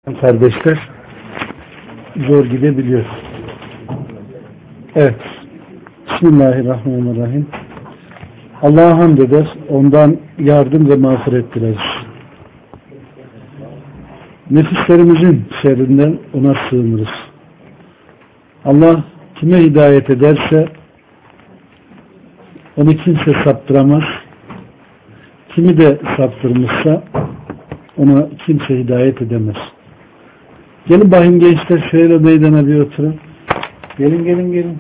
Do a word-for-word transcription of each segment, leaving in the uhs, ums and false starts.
Kardeşler, zor gidebiliyor. Evet. Bismillahirrahmanirrahim. Allah'a hamd eder, ondan yardım ve mağfiret dileriz. Nefislerimizin şerrinden ona sığınırız. Allah kime hidayet ederse onu kimse saptıramaz. Kimi de saptırmışsa ona kimse hidayet edemez. Gelin bakayım gençler, şöyle meydana bir oturun. Gelin gelin gelin.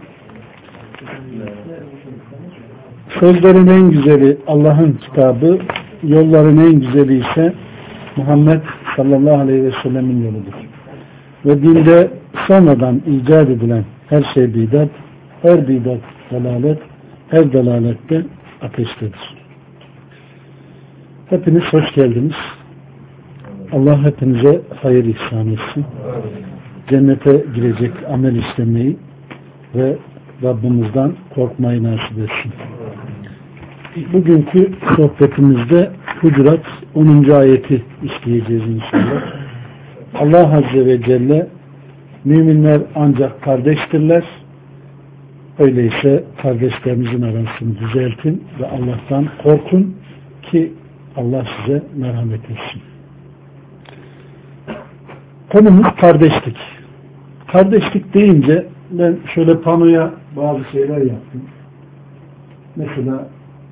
Sözlerin en güzeli Allah'ın kitabı, yolların en güzeli ise Muhammed sallallahu aleyhi ve sellemin yoludur. Ve dinde sonradan icat edilen her şey bidat, her bidat dalalet, her dalalette ateştedir. Hepiniz hoş geldiniz. Allah hepinize hayır ihsan etsin. Cennete girecek amel işlemeyi ve Rabbimizden korkmayı nasip etsin. Bugünkü sohbetimizde Hucurat onuncu ayeti işleyeceğiz inşallah. Allah Azze ve Celle müminler ancak kardeştirler. Öyleyse kardeşlerinizin arasını düzeltin ve Allah'tan korkun ki Allah size merhamet etsin. Konumuz kardeşlik. Kardeşlik deyince ben şöyle panoya bazı şeyler yaptım. Mesela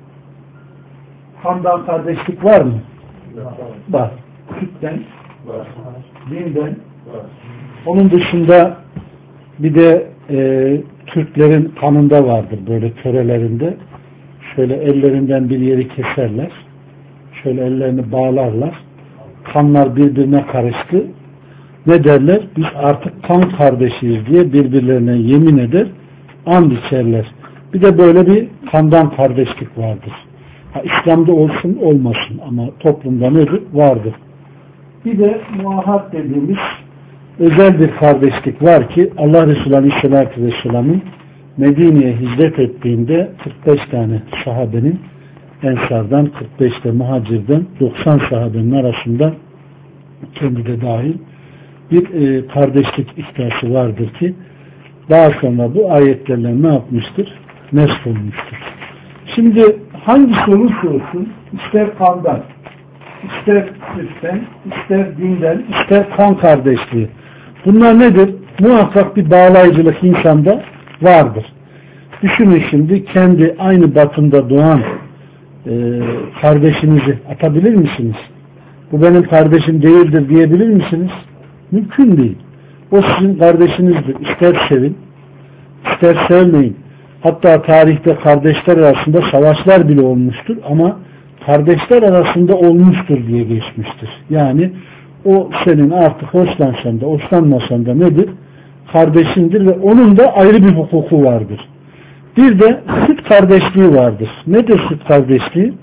kandan kardeşlik var mı? Var. Sütten, var. Dinden, var. Onun dışında bir de e, Türklerin kanında vardır böyle törelerinde. Şöyle ellerinden bir yeri keserler. Şöyle ellerini bağlarlar. Kanlar birbirine karıştı. Ne derler? Biz artık kan kardeşiyiz diye birbirlerine yemin eder, and içerler. Bir de böyle bir kandan kardeşlik vardır. Ha, İslam'da olsun olmasın ama toplumda nedir? Vardır. Bir de muahat dediğimiz özel bir kardeşlik var ki Allah Resulü Aleyhisselatü Vesselam'ın Medine'ye hicret ettiğinde kırk beş tane sahabenin Ensar'dan, kırk beş de muhacirden, doksan sahabenin arasında kendi de dahil bir e, kardeşlik iddiası vardır ki daha sonra bu ayetlerle ne yapmıştır? Nesf olmuştur. Şimdi hangisi olursa olsun, ister kandan, ister sütten, ister dinden, ister kan kardeşliği. Bunlar nedir? Muhakkak bir bağlayıcılık insanda vardır. Düşünün şimdi kendi aynı batında doğan e, kardeşinizi atabilir misiniz? Bu benim kardeşim değildir diyebilir misiniz? Mümkün değil. O sizin kardeşinizdir. İster sevin, ister sevmeyin. Hatta tarihte kardeşler arasında savaşlar bile olmuştur ama kardeşler arasında olmuştur diye geçmiştir. Yani o senin artık hoşlansan da hoşlanmasan da nedir? Kardeşindir ve onun da ayrı bir hukuku vardır. Bir de süt kardeşliği vardır. Nedir süt kardeşliği?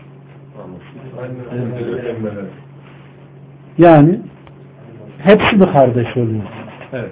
Yani hepsi bir kardeş oluyor. Evet.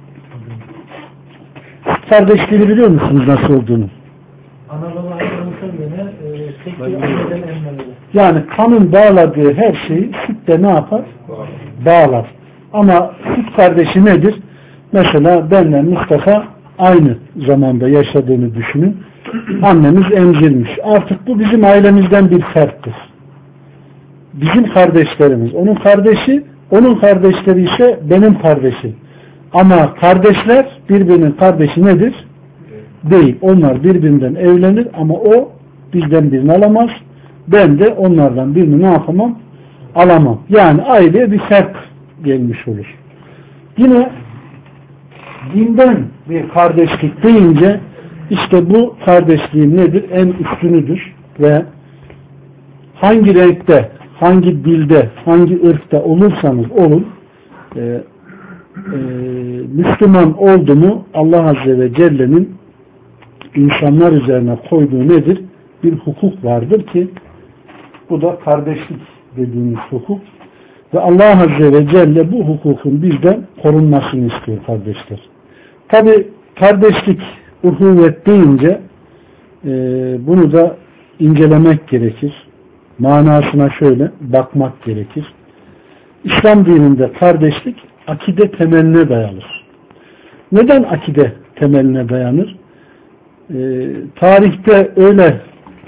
Süt kardeşliğini biliyor musunuz nasıl olduğunu? Ana baba ayrılmışlar yine tek bir anneden emmeleri. Yani kanın bağladığı her şeyi süt de ne yapar? Bağlar. Ama süt kardeşi nedir? Mesela benle Mustafa aynı zamanda yaşadığını düşünün. Annemiz emzirmiş. Artık bu bizim ailemizden bir ferttir. Bizim kardeşlerimiz. Onun kardeşi, onun kardeşleri ise benim kardeşim. Ama kardeşler birbirinin kardeşi nedir? Değil. Onlar birbirinden evlenir ama o bizden birini alamaz. Ben de onlardan birini ne yapamam? Alamam. Yani aileye bir fark gelmiş olur. Yine dinden bir kardeşlik deyince işte bu kardeşliğin nedir? En üstünüdür ve hangi renkte, hangi dilde, hangi ırkta olursanız olun e, e, Müslüman oldu mu Allah Azze ve Celle'nin insanlar üzerine koyduğu nedir? Bir hukuk vardır ki bu da kardeşlik dediğimiz hukuk ve Allah Azze ve Celle bu hukukun bizden korunmasını istiyor kardeşler. Tabi kardeşlik, uhuvvet deyince e, bunu da incelemek gerekir. Manasına şöyle bakmak gerekir. İslam dininde kardeşlik akide temeline dayanır. Neden akide temeline dayanır? Ee, tarihte öyle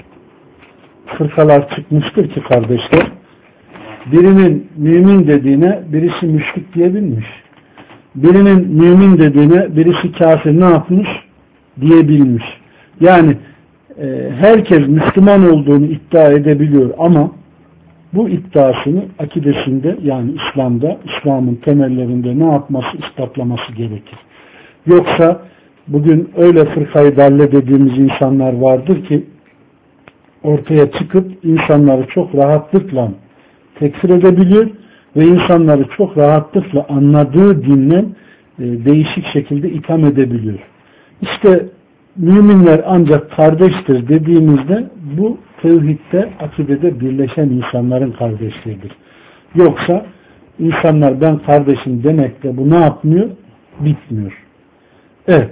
fırkalar çıkmıştır ki kardeşler, birinin mümin dediğine birisi müşrik diyebilmiş. Birinin mümin dediğine birisi kafir ne yapmış diyebilmiş. Yani e, herkes Müslüman olduğunu iddia edebiliyor ama bu iddiasını akidesinde, yani İslam'da, İslam'ın temellerinde ne yapması, ispatlaması gerekir. Yoksa bugün öyle fırkayı dalle dediğimiz insanlar vardır ki ortaya çıkıp insanları çok rahatlıkla tekfir edebiliyor ve insanları çok rahatlıkla anladığı dinle e, değişik şekilde itham edebiliyor. İşte müminler ancak kardeştir dediğimizde bu tevhidde, akidede birleşen insanların kardeşliğidir. Yoksa insanlar ben kardeşim demekle bu ne yapmıyor? Bitmiyor. Evet.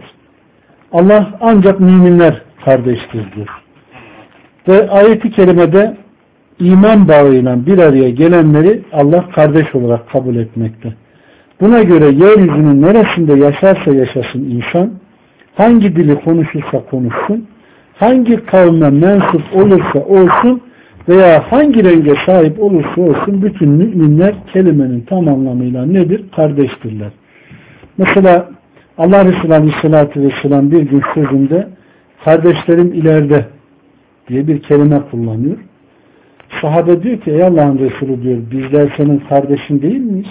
Allah ancak müminler kardeştir diyor. Ve ayet-i kerimede iman bağıyla bir araya gelenleri Allah kardeş olarak kabul etmekte. Buna göre yeryüzünün neresinde yaşarsa yaşasın insan, hangi dili konuşursa konuşsun, hangi kavme mensup olursa olsun veya hangi renge sahip olursa olsun bütün müminler kelimenin tam anlamıyla nedir? Kardeştirler. Mesela Allah Resulü Aleyhisselatü Vesselam bir gün sözünde kardeşlerim ileride diye bir kelime kullanıyor. Sahabe diyor ki ey Allah'ın Resulü diyor, bizler senin kardeşin değil miyiz?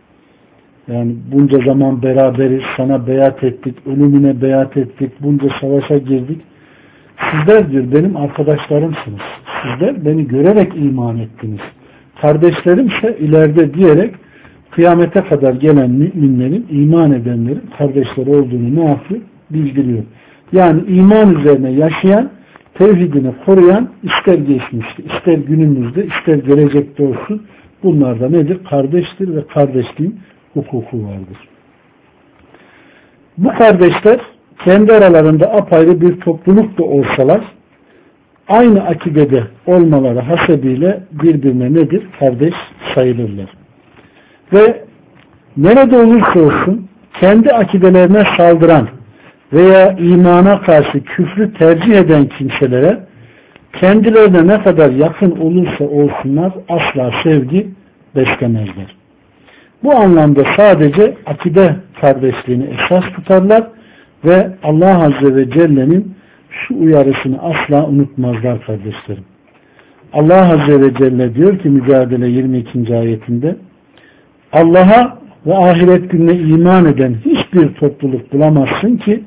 Yani bunca zaman beraberiz, sana beyat ettik, ölümüne beyat ettik, bunca savaşa girdik. Sizler diyor benim arkadaşlarımsınız. Sizler beni görerek iman ettiniz. Kardeşlerimse ileride diyerek kıyamete kadar gelen müminlerin, iman edenlerin kardeşleri olduğunu ne yapıyor? Bildiriyor. Yani iman üzerine yaşayan, tevhidini koruyan, ister geçmişte, ister günümüzde, ister gelecekte olsun, bunlar da nedir? Kardeştir ve kardeşliğin hukuku vardır. Bu kardeşler kendi aralarında apayrı bir topluluk da olsalar aynı akidede olmaları hasebiyle birbirine nedir? Kardeş sayılırlar. Ve nerede olursa olsun kendi akidelerine saldıran veya imana karşı küfrü tercih eden kimselere kendilerine ne kadar yakın olursa olsunlar asla sevgi beslemezler. Bu anlamda sadece akide kardeşliğini esas tutarlar ve Allah Azze ve Celle'nin şu uyarısını asla unutmazlar kardeşlerim. Allah Azze ve Celle diyor ki Mücadele yirmi ikinci ayetinde, Allah'a ve ahiret gününe iman eden hiçbir topluluk bulamazsın ki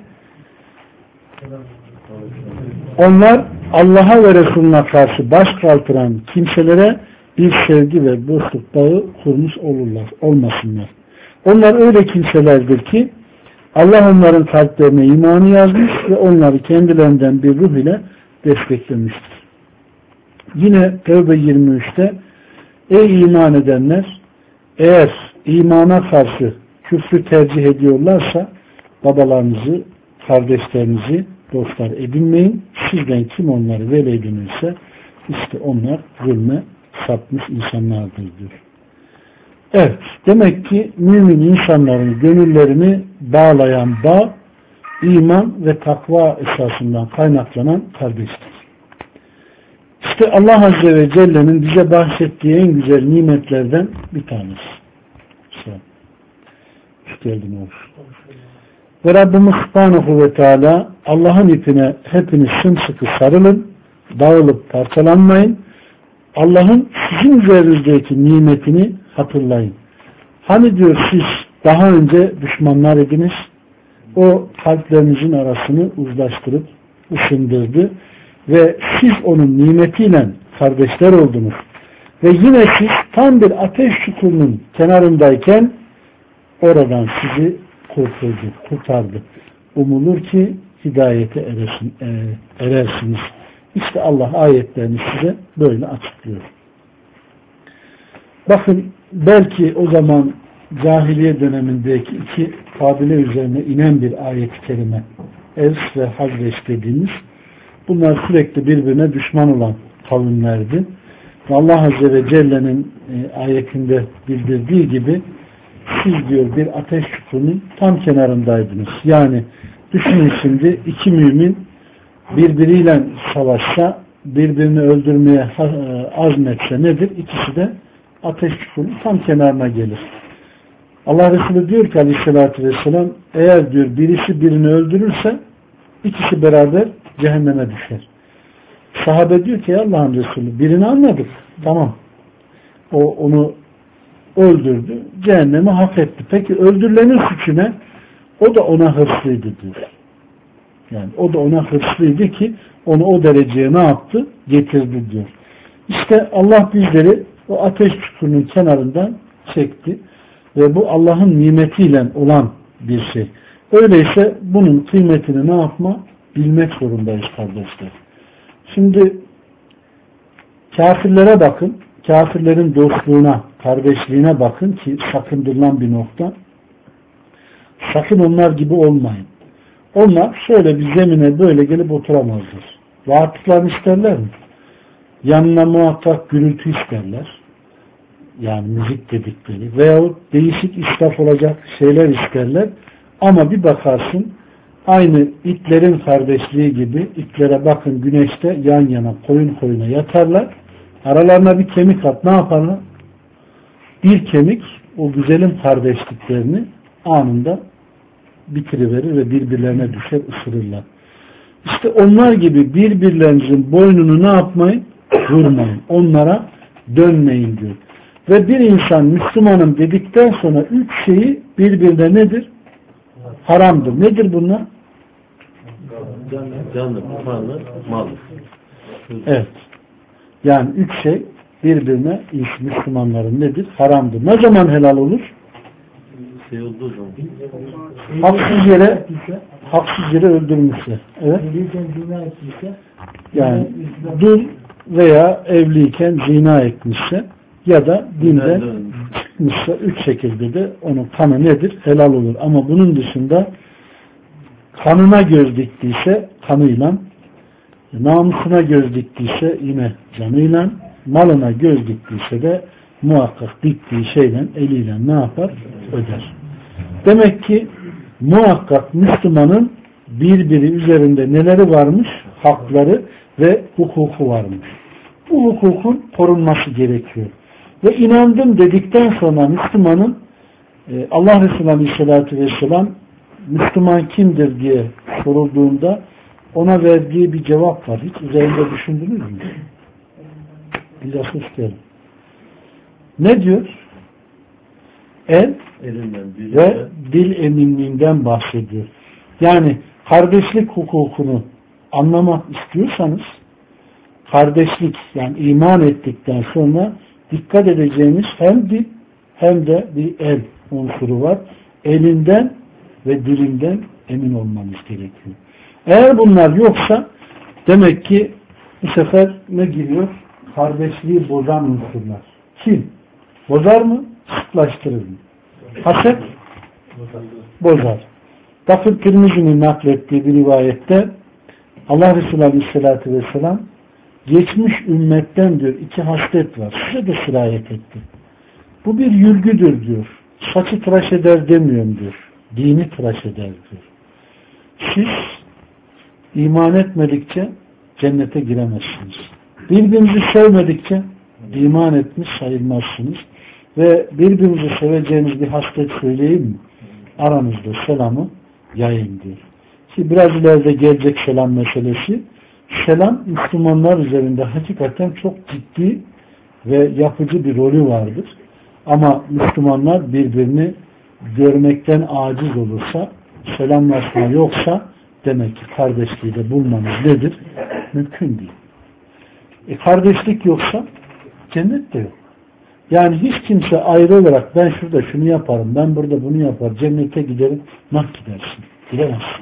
onlar Allah'a ve Resulüne karşı baş kaldıran kimselere bir sevgi ve dostluk bağı kurmuş olurlar, olmasınlar. Onlar öyle kimselerdir ki Allah onların kalplerine imanı yazmış ve onları kendilerinden bir ruh ile desteklemiştir. Yine Tevbe yirmi üçte ey iman edenler, eğer imana karşı küfrü tercih ediyorlarsa babalarınızı, kardeşlerinizi dostlar edinmeyin. Sizden kim onları veli edinirse işte onlar zulme sapmış insanlardır diyor. Evet, demek ki mümin insanların gönüllerini bağlayan bağ iman ve takva esasından kaynaklanan kardeştir. İşte Allah Azze ve Celle'nin bize bahsettiği en güzel nimetlerden bir tanesi. Hoş geldin oğul. Ve Rabbimiz Subhanahu ve Teala Allah'ın ipine hepiniz sımsıkı sarılın, dağılıp parçalanmayın. Allah'ın sizin üzerinizdeki nimetini hatırlayın. Hani diyor siz daha önce düşmanlar idiniz, o kalplerinizin arasını uzlaştırıp ısındırdı ve siz onun nimetiyle kardeşler oldunuz. Ve yine siz tam bir ateş çukurunun kenarındayken oradan sizi kurtuldu, kurtardı. Umulur ki hidayete eresin, e, erersiniz. İşte Allah ayetlerini size böyle açıklıyor. Bakın belki o zaman cahiliye dönemindeki iki kabile üzerine inen bir ayet-i kerime, Evs ve Hazreç dediğimiz, bunlar sürekli birbirine düşman olan kavimlerdi. Allah Azze ve Celle'nin e, ayetinde bildirdiği gibi siz diyor bir ateş çukurunun tam kenarındaydınız. Yani düşünün şimdi iki mümin birbiriyle savaşsa, birbirini öldürmeye azmetse nedir? İkisi de ateş çukurunun tam kenarına gelir. Allah Resulü diyor ki aleyhissalatü vesselam, eğer diyor birisi birini öldürürse ikisi beraber cehenneme düşer. Sahabe diyor ki Allah'ın Resulü birini anladık. Tamam. O onu öldürdü. Cehennemi hak etti. Peki öldürülenin suçu ne? O da ona hırslıydı diyor. Yani o da ona hırslıydı ki onu o dereceye ne yaptı? Getirdi diyor. İşte Allah bizleri o ateş çukurunun kenarından çekti. Ve bu Allah'ın nimetiyle olan bir şey. Öyleyse bunun kıymetini ne yapma? Bilmek zorundayız kardeşler. Şimdi kafirlere bakın. Kafirlerin dostluğuna, kardeşliğine bakın ki sakındırılan bir nokta. Sakın onlar gibi olmayın. Onlar şöyle bir zemine böyle gelip oturamazlar. Rahatlıklarını isterler mi? Yanına muhakkak gürültü isterler. Yani müzik dedikleri veyahut değişik israf olacak şeyler isterler. Ama bir bakarsın aynı itlerin kardeşliği gibi itlere bakın güneşte yan yana koyun koyuna yatarlar. Aralarına bir kemik at ne yaparlar? Bir kemik o güzelim kardeşliklerini anında bitiriverir ve birbirlerine düşer ısırırlar. İşte onlar gibi birbirlerinizin boynunu ne yapmayın? Vurmayın. Onlara dönmeyin diyor. Ve bir insan Müslümanım dedikten sonra üç şeyi birbirine nedir? Haramdır. Nedir bunlar? Canlı, malı, mal. Evet. Yani üç şey birbirine Müslümanların nedir? Haramdır. Ne zaman helal olur? Şey olduğu zaman. Haksız yere haksız yere öldürmüşler. Evet. Yani dul veya evliyken zina etmişse ya da dinden çıkmışsa üç şekilde de onun kanı nedir? Helal olur. Ama bunun dışında kanına göz diktiyse kanıyla, namusuna göz diktiyse yine canıyla, malına göz diktiyse de muhakkak diktiği şeyle eliyle ne yapar? Öder. Demek ki muhakkak Müslümanın birbiri üzerinde neleri varmış? Hakları ve hukuku varmış. Bu hukukun korunması gerekiyor. Ve inandım dedikten sonra Müslümanın Allah Resulü Aleyhisselatü Vesselam Müslüman kimdir diye sorulduğunda ona verdiği bir cevap var. Hiç üzerinde düşündünüz mü? Bilhassa isterim. Ne diyor? El Elinden, ve dil eminliğinden bahsediyor. Yani kardeşlik hukukunu anlamak istiyorsanız kardeşlik yani iman ettikten sonra dikkat edeceğiniz hem dil hem de bir el unsuru var. Elinden ve dilinden emin olmanız gerekiyor. Eğer bunlar yoksa demek ki bu sefer ne giriyor? Kardeşliği bozan unsurlar. Kim? Bozar mı? Sıklaştırır mı? Haset? Bozar. Bakın Tirmizi'nin naklettiği bir rivayette Allah Resulü Aleyhisselatü Vesselam geçmiş ümmetten diyor iki haslet var. Size de sirayet etti. Bu bir yürgüdür diyor. Saçı tıraş eder demiyorum diyor. Dini tıraş eder diyor. Siz iman etmedikçe cennete giremezsiniz. Birbirinizi sevmedikçe iman etmiş sayılmazsınız. Ve birbirinizi seveceğiniz bir haslet söyleyeyim mi? Aranızda selamı yayın diyor. Ki biraz ileride gelecek selam meselesi. Selam Müslümanlar üzerinde hakikaten çok ciddi ve yapıcı bir rolü vardır. Ama Müslümanlar birbirini görmekten aciz olursa, selamlaşma yoksa demek ki kardeşliği de bulmanız nedir? Mümkün değil. E kardeşlik yoksa cennet de yok. Yani hiç kimse ayrı olarak ben şurada şunu yaparım, ben burada bunu yaparım, cennete giderim, nasıl gidersin? Gidemezsin.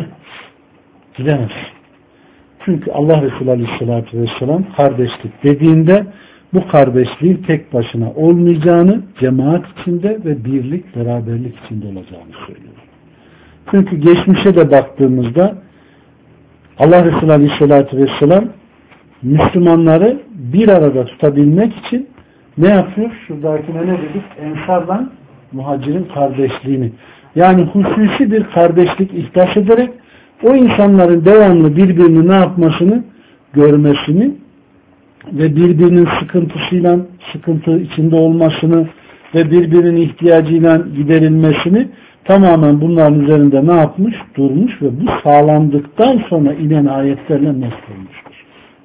Gidemezsin. Çünkü Allah Resulü Aleyhisselatü Vesselam kardeşlik dediğinde bu kardeşliğin tek başına olmayacağını, cemaat içinde ve birlik, beraberlik içinde olacağını söylüyor. Çünkü geçmişe de baktığımızda Allah Resulü Aleyhisselatü Vesselam Müslümanları bir arada tutabilmek için ne yapıyor? Şuradakine ne dedik? Ensarla muhacirin kardeşliğini. Yani hususi bir kardeşlik ihdas ederek o insanların devamlı birbirini ne yapmasını görmesini ve birbirinin sıkıntısıyla sıkıntı içinde olmasını ve birbirinin ihtiyacıyla giderilmesini tamamen bunların üzerinde ne yapmış? Durmuş ve bu sağlandıktan sonra inen ayetlerle nesledilmiştir.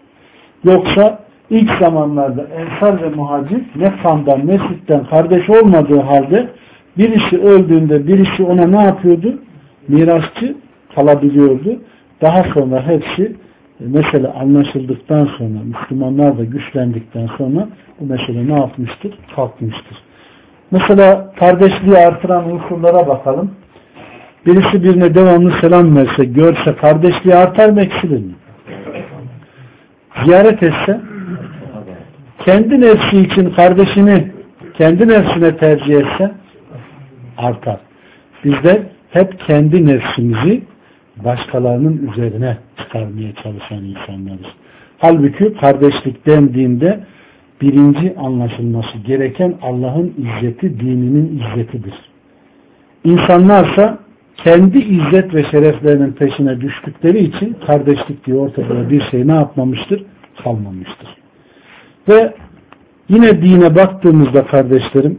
Yoksa ilk zamanlarda Ensar ve Muhacir ne kandan ne sütten kardeş olmadığı halde birisi öldüğünde birisi ona ne yapıyordu? Mirasçı kalabiliyordu. Daha sonra hepsi mesele anlaşıldıktan sonra, Müslümanlar da güçlendikten sonra bu mesele ne yapmıştır? Kalkmıştır. Mesela kardeşliği artıran unsurlara bakalım. Birisi birine devamlı selam verse, görse kardeşliği artar mı, eksilir mi? Ziyaret etse, kendi nefsi için kardeşini kendi nefsine tercih etse artar. Biz de hep kendi nefsimizi başkalarının üzerine çıkarmaya çalışan insanlarız. Halbuki kardeşlik dendiğinde birinci anlaşılması gereken Allah'ın izzeti, dininin izzetidir. İnsanlarsa kendi izzet ve şereflerinin peşine düştükleri için kardeşlik diye ortada bir şey ne yapmamıştır? Kalmamıştır. Ve yine dine baktığımızda kardeşlerim,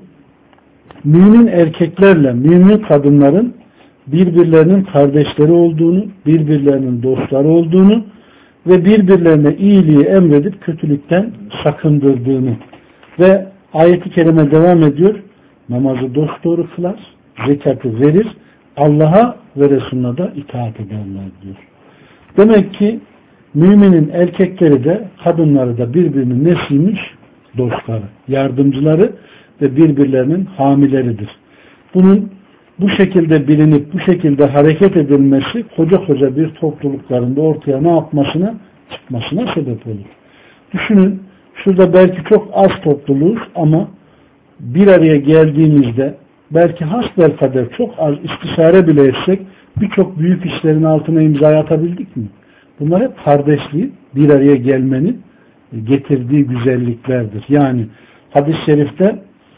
mümin erkeklerle mümin kadınların birbirlerinin kardeşleri olduğunu, birbirlerinin dostları olduğunu ve birbirlerine iyiliği emredip kötülükten sakındırdığını ve ayet-i kerime devam ediyor. Namazı dosdoğru kılar, zekatı verir, Allah'a ve Resulüne da itaat ederler diyor. Demek ki müminin erkekleri de kadınları da birbirinin nesiymiş? Dostları, yardımcıları ve birbirlerinin hamileridir. Bunun bu şekilde bilinip bu şekilde hareket edilmesi koca koca bir topluluklarında ortaya ne yapmasına, çıkmasına sebep olur. Düşünün, şurada belki çok az topluluğuz ama bir araya geldiğimizde belki hasbelkader çok az istişare bile etsek birçok büyük işlerin altına imza atabildik mi? Bunlar hep kardeşliği, bir araya gelmenin getirdiği güzelliklerdir. Yani hadis-i şerifte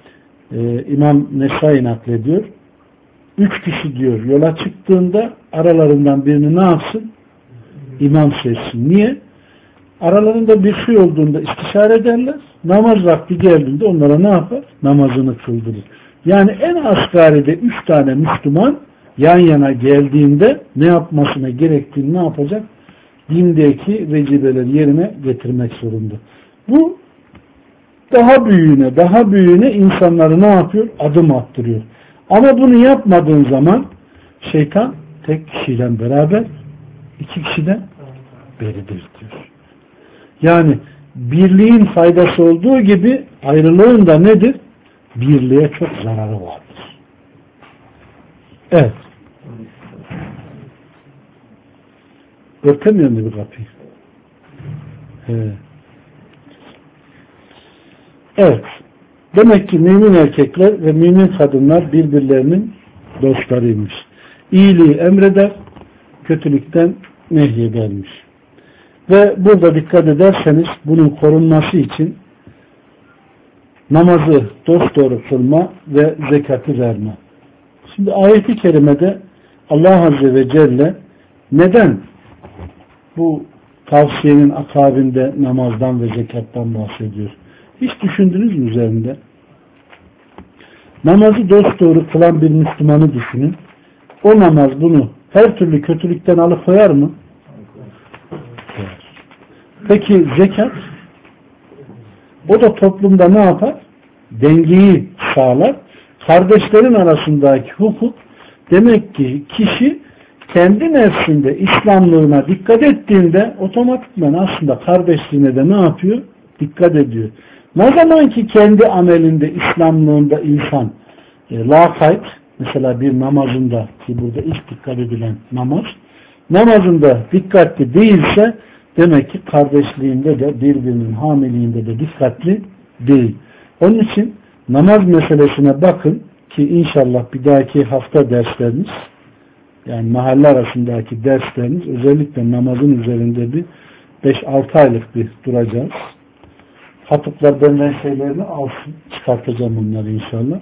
e, İmam Nesai naklediyor. Üç kişi diyor yola çıktığında aralarından birini ne yapsın? İmam seçsin. Niye? Aralarında bir şey olduğunda istişare ederler. Namaz vakti geldiğinde onlara ne yapar? Namazını kıldırır. Yani en asgaride üç tane Müslüman yan yana geldiğinde ne yapmasına gerektiğini ne yapacak? Dindeki vecibeleri yerine getirmek zorunda. Bu daha büyüğüne, daha büyüğüne insanları ne yapıyor? Adım attırıyor. Ama bunu yapmadığın zaman şeytan tek kişiyle beraber iki kişiden beridir diyor. Yani birliğin faydası olduğu gibi ayrılığın da nedir? Birliğe çok zararı vardır. Evet. Örtemiyor mu bir kapıyı? Evet. Evet. Demek ki mümin erkekler ve mümin kadınlar birbirlerinin dostlarıymış. İyiliği emreder, kötülükten nehyedermiş. Ve burada dikkat ederseniz bunun korunması için namazı dosdoğru kılma ve zekatı verme. Şimdi ayet-i kerimede Allah Azze ve Celle neden bu tavsiyenin akabinde namazdan ve zekattan bahsediyor? Hiç düşündünüz mü üzerinde? Namazı dosdoğru kılan bir Müslümanı düşünün. O namaz bunu her türlü kötülükten alıkoyar mı? Peki zekat? O da toplumda ne yapar? Dengeyi sağlar. Kardeşlerin arasındaki hukuk, demek ki kişi kendi nefsinde İslamlığına dikkat ettiğinde otomatikman aslında kardeşliğine de ne yapıyor? Dikkat ediyor. Ne zaman ki kendi amelinde, İslamlığında insan e, lakayt, mesela bir namazında, ki burada ilk dikkat edilen namaz, namazında dikkatli değilse demek ki kardeşliğinde de birbirinin hamiliğinde de dikkatli değil. Onun için namaz meselesine bakın ki inşallah bir dahaki hafta dersleriniz, yani mahalle arasındaki dersleriniz özellikle namazın üzerinde bir beş altı aylık bir duracağız. Hatıplar benden şeylerini alsın. Çıkartacağım bunları inşallah.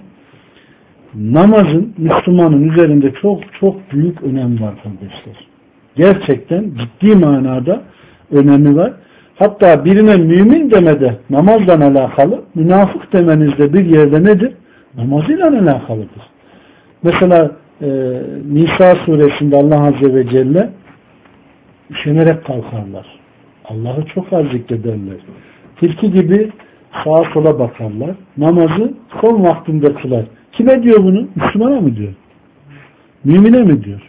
Namazın Müslümanın üzerinde çok çok büyük önemi var kardeşler. Gerçekten ciddi manada önemi var. Hatta birine mümin demede namazla alakalı, münafık demenizde bir yerde nedir? Namazıyla alakalıdır. Mesela e, Nisa suresinde Allah Azze ve Celle üşenerek kalkarlar. Allah'ı çok az zikrederler. Tilki gibi sağa sola bakarlar. Namazı son vaktinde kılar. Kime diyor bunu? Müslümana mı diyor? Mümine mi diyor?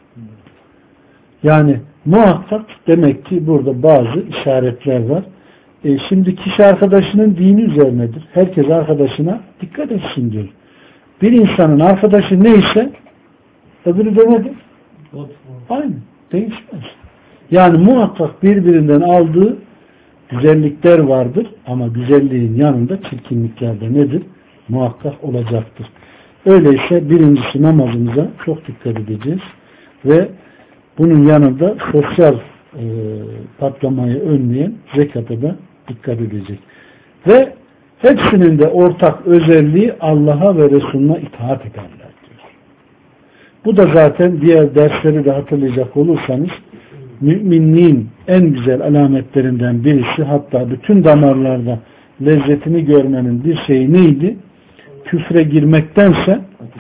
Yani muhakkak demek ki burada bazı işaretler var. E şimdi kişi arkadaşının dini üzerinedir. Herkes arkadaşına dikkat etsin diyor. Bir insanın arkadaşı neyse öbürü de nedir? Aynı. Değişmez. Yani muhakkak birbirinden aldığı güzellikler vardır ama güzelliğin yanında çirkinlikler de nedir? Muhakkak olacaktır. Öyleyse birincisi namazımıza çok dikkat edeceğiz ve bunun yanında sosyal e, patlamayı önleyen zekata da dikkat edecek. Ve hepsinin de ortak özelliği Allah'a ve Resulüne itaat ederler diyor. Bu da zaten diğer dersleri de hatırlayacak olursanız müminliğin en güzel alametlerinden birisi, hatta bütün damarlarda lezzetini görmenin bir şeyi neydi? Küfre girmektense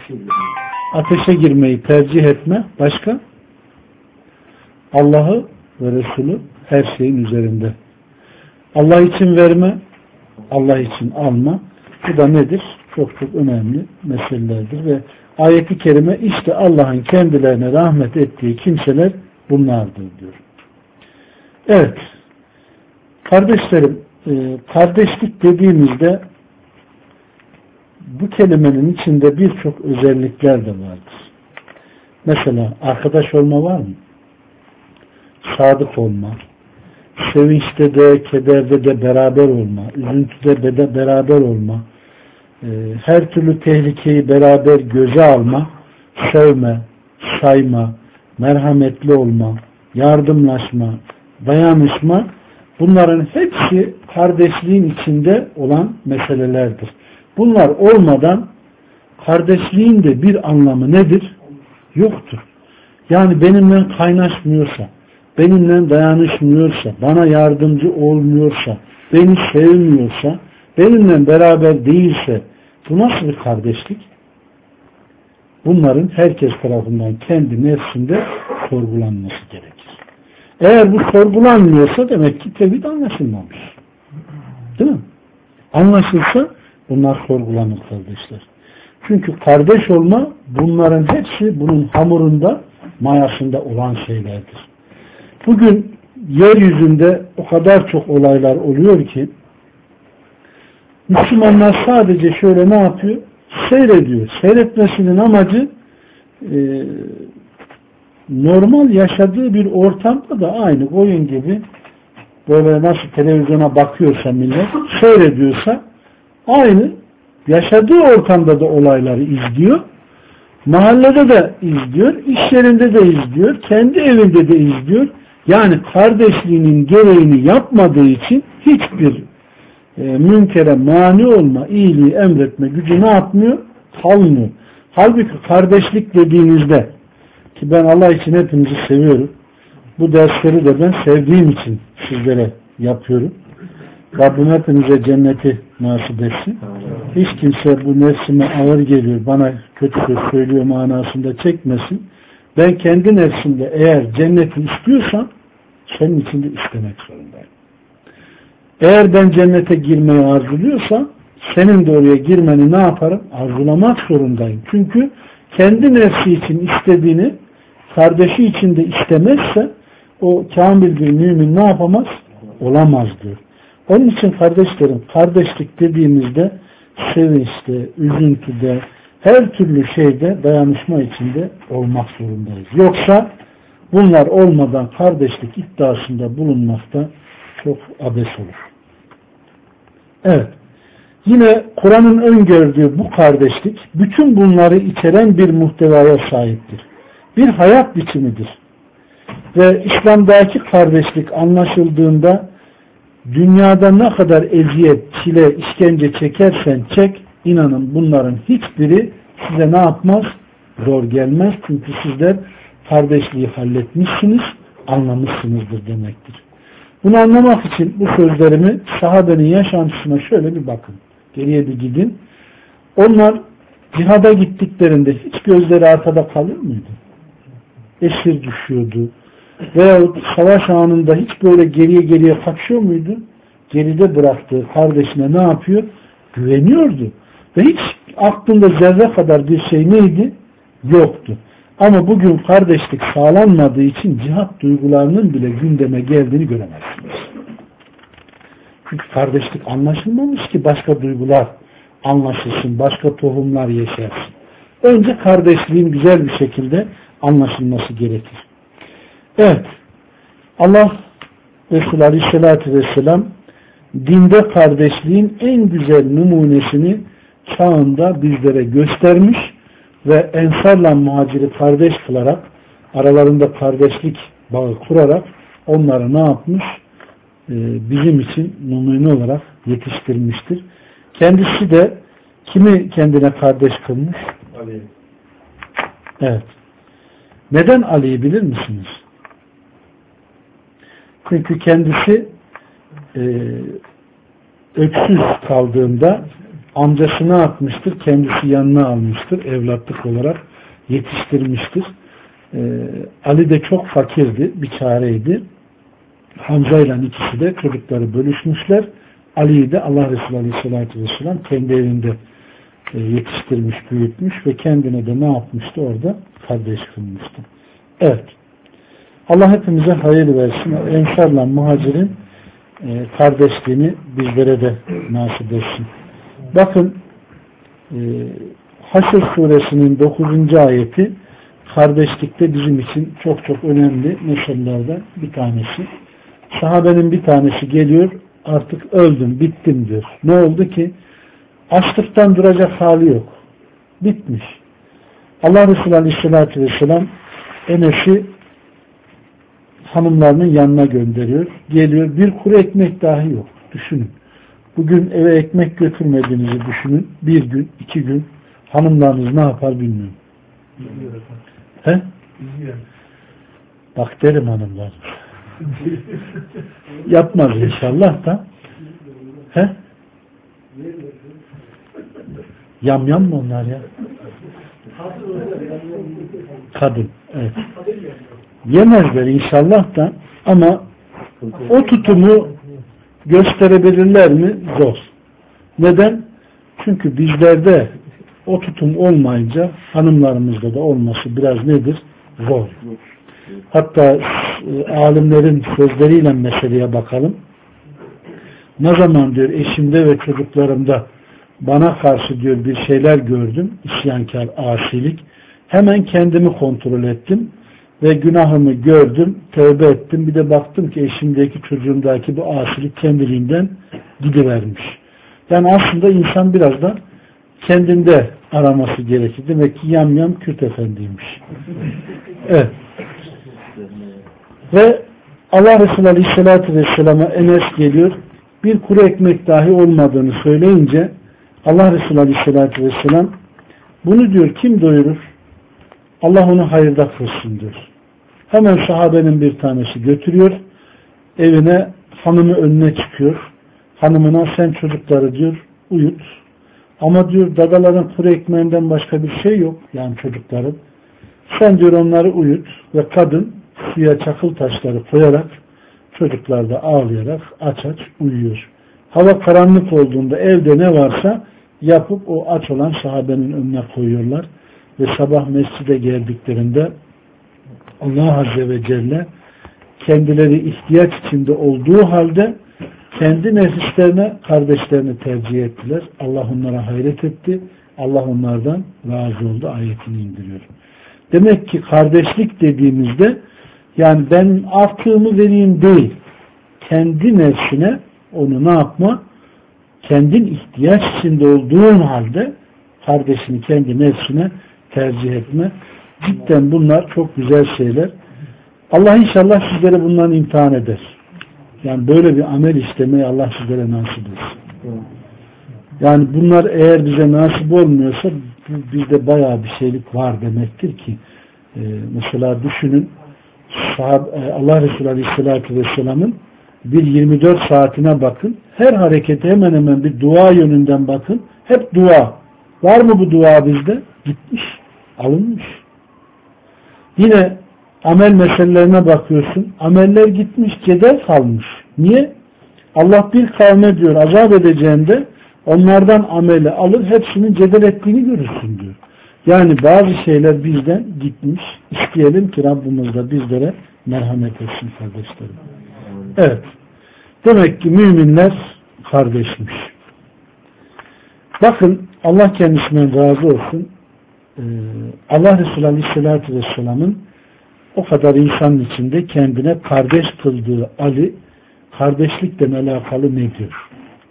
ateşe girmeyi tercih etme. Başka? Allah'ı ve Resulü her şeyin üzerinde. Allah için verme, Allah için alma. Bu da nedir? Çok çok önemli meselelerdir ve ayet-i kerime işte Allah'ın kendilerine rahmet ettiği kimseler bunlardır diyor. Evet. Kardeşlerim, kardeşlik dediğimizde bu kelimenin içinde birçok özellikler de vardır. Mesela arkadaş olma var mı? Sadık olma, sevinçte de, kederde de beraber olma, üzüntüde de beraber olma, her türlü tehlikeyi beraber göze alma, sevme, sayma, merhametli olma, yardımlaşma, dayanışma, bunların hepsi kardeşliğin içinde olan meselelerdir. Bunlar olmadan kardeşliğin de bir anlamı nedir? Yoktur. Yani benimle kaynaşmıyorsa, benimle dayanışmıyorsa, bana yardımcı olmuyorsa, beni sevmiyorsa, benimle beraber değilse bu nasıl bir kardeşlik? Bunların herkes tarafından kendi nefsinde sorgulanması gerekir. Eğer bu sorgulanmıyorsa demek ki tevhid anlaşılmamış. Değil mi? Anlaşılsa bunlar sorgulanır kardeşler. Çünkü kardeş olma bunların hepsi bunun hamurunda, mayasında olan şeylerdir. Bugün yeryüzünde o kadar çok olaylar oluyor ki Müslümanlar sadece şöyle ne yapıyor? Seyrediyor. Seyretmesinin amacı e, normal yaşadığı bir ortamda da aynı koyun gibi böyle nasıl televizyona bakıyorsa millet seyrediyorsa aynı yaşadığı ortamda da olayları izliyor. Mahallede de izliyor, iş yerinde de izliyor, kendi evinde de izliyor. Yani kardeşliğinin gereğini yapmadığı için hiçbir e, münkere mani olma, iyiliği emretme gücü ne yapmıyor? Kalmıyor. Halbuki kardeşlik dediğinizde ki ben Allah için hepinizi seviyorum. Bu dersleri de ben sevdiğim için sizlere yapıyorum. Rabbim hepinize cenneti nasip etsin. Hiç kimse bu nefsime ağır geliyor, bana kötü söz söylüyor manasında çekmesin. Ben kendi nefsimde eğer cenneti istiyorsam senin için de istemek zorundayım. Eğer ben cennete girmeyi arzuluyorsam senin de oraya girmeni ne yaparım? Arzulamak zorundayım. Çünkü kendi nefsi için istediğini kardeşi için de istemezse o kamil bir mümin ne yapamaz? Olamaz diyor. Onun için kardeşlerim, kardeşlik dediğimizde sevinçte, üzüntüde, her türlü şeyde dayanışma içinde olmak zorundayız. Yoksa bunlar olmadan kardeşlik iddiasında bulunmakta çok abes olur. Evet. Yine Kur'an'ın öngördüğü bu kardeşlik bütün bunları içeren bir muhtevaya sahiptir. Bir hayat biçimidir. Ve İslam'daki kardeşlik anlaşıldığında dünyada ne kadar eziyet, çile, işkence çekersen çek, inanın bunların hiçbiri size ne yapmaz? Zor gelmez. Çünkü sizler kardeşliği halletmişsiniz, anlamışsınızdır demektir. Bunu anlamak için bu sözlerimi sahabenin yaşantısına şöyle bir bakın. Geriye bir gidin. Onlar cihada gittiklerinde hiç gözleri arkada kalır mıydı? Esir düşüyordu. Veyahut savaş anında hiç böyle geriye geriye kaçıyor muydu? Geride bıraktığı kardeşine ne yapıyor? Güveniyordu. Ve hiç aklında zerre kadar bir şey neydi? Yoktu. Ama bugün kardeşlik sağlanmadığı için cihat duygularının bile gündeme geldiğini göremezsiniz. Çünkü kardeşlik anlaşılmamış ki başka duygular anlaşılsın, başka tohumlar yeşersin. Önce kardeşliğin güzel bir şekilde anlaşılması gerekir. Evet, Allah Resulü Aleyhisselatü Vesselam dinde kardeşliğin en güzel numunesini çağında bizlere göstermiş ve ensarla muhaciri kardeş kılarak, aralarında kardeşlik bağı kurarak onları ne yapmış? Ee, bizim için numune olarak yetiştirmiştir. Kendisi de kimi kendine kardeş kılmış? Ali. Evet. Neden Ali'yi bilir misiniz? Çünkü kendisi e, öksüz kaldığında amcası ne yapmıştır? Kendisi yanına almıştır. Evlatlık olarak yetiştirmiştir. E, Ali de çok fakirdi. Bir çareydi. Hamza ile ikisi de çocukları bölüşmüşler. Ali'yi de Allah Resulü Aleyhisselatü Vesselam kendi evinde e, yetiştirmiş, büyütmüş ve kendine de ne yapmıştı? Orada kardeş kılmıştı. Evet. Allah hepimize hayır versin. Ensarla muhacirin e, kardeşliğini bizlere de nasip etsin. Bakın e, Haşr suresinin dokuzuncu ayeti kardeşlikte bizim için çok çok önemli meselelerden bir tanesi. Sahabenin bir tanesi geliyor, artık öldüm, bittim diyor. Ne oldu ki? Açlıktan duracak hali yok. Bitmiş. Allah Resulü Aleyhisselatü Vesselam Enes'i hanımlarının yanına gönderiyor. Geliyor, bir kuru ekmek dahi yok. Düşünün. Bugün eve ekmek götürmediğinizi düşünün. Bir gün, iki gün hanımlarınız ne yapar bilmiyorum. He? Bak derim hanımlar. Yapmaz inşallah da. He? Yam yam mı onlar ya? Kadın. Evet. Yemezler inşallah da ama o tutumu gösterebilirler mi? Zor. Neden? Çünkü bizlerde o tutum olmayınca hanımlarımızda da olması biraz nedir? Zor. Hatta e, alimlerin sözleriyle meseleye bakalım. Ne zaman diyor eşimde ve çocuklarımda bana karşı diyor bir şeyler gördüm, isyankar, asilik. Hemen kendimi kontrol ettim ve günahımı gördüm, tövbe ettim. Bir de baktım ki eşimdeki, çocuğumdaki bu asilik kendiliğinden gidivermiş. Yani aslında insan biraz da kendinde araması gerekir. Demek ki yam yam Kürt efendiymiş. Evet. Ve Allah Resulü Aleyhisselatü Vesselam'a Enes geliyor. Bir kuru ekmek dahi olmadığını söyleyince Allah Resulü Aleyhisselatü Vesselam bunu diyor kim doyurur? Allah onu hayırda kılsın diyor. Hemen sahabenin bir tanesi götürüyor. Evine hanımı önüne çıkıyor. Hanımına sen çocukları diyor uyut. Ama diyor dadaların kuru ekmeğinden başka bir şey yok. Yani çocukların. Sen diyor onları uyut ve kadın suya çakıl taşları koyarak çocuklar da ağlayarak aç aç uyuyor. Hava karanlık olduğunda evde ne varsa yapıp o aç olan sahabenin önüne koyuyorlar. Ve sabah mescide geldiklerinde Allah Azze ve Celle kendileri ihtiyaç içinde olduğu halde kendi nefislerine kardeşlerini tercih ettiler. Allah onlara hayret etti. Allah onlardan razı oldu. Ayetini indiriyor. Demek ki kardeşlik dediğimizde yani ben artığımı vereyim değil. Kendi nefsine onu ne yapma? Kendin ihtiyaç içinde olduğun halde kardeşini kendi nefsine tercih etme. Cidden bunlar çok güzel şeyler. Allah inşallah sizlere bundan imtihan eder. Yani böyle bir amel işlemeyi Allah sizlere nasip etsin. Yani bunlar eğer bize nasip olmuyorsa bizde bayağı bir şeylik var demektir ki e, mesela düşünün sahab, e, Allah Resulü Aleyhisselatü Vesselam'ın bir yirmi dört saatine bakın. Her harekete hemen hemen bir dua yönünden bakın. Hep dua. Var mı bu dua bizde? Gitmiş. Alınmış. Yine amel meselelerine bakıyorsun. Ameller gitmiş. Cedel kalmış. Niye? Allah bir kavme diyor azap edeceğinde onlardan ameli alır. Hepsinin cedel ettiğini görürsün diyor. Yani bazı şeyler bizden gitmiş. İsteyelim ki Rabbimiz de bizlere merhamet etsin kardeşlerim. Evet. Demek ki müminler kardeşmiş. Bakın Allah kendisinden razı olsun. Ee, Allah Resulü Aleyhisselatü Vesselam'ın o kadar insanın içinde kendine kardeş kıldığı Ali kardeşlikle alakalı ne diyor?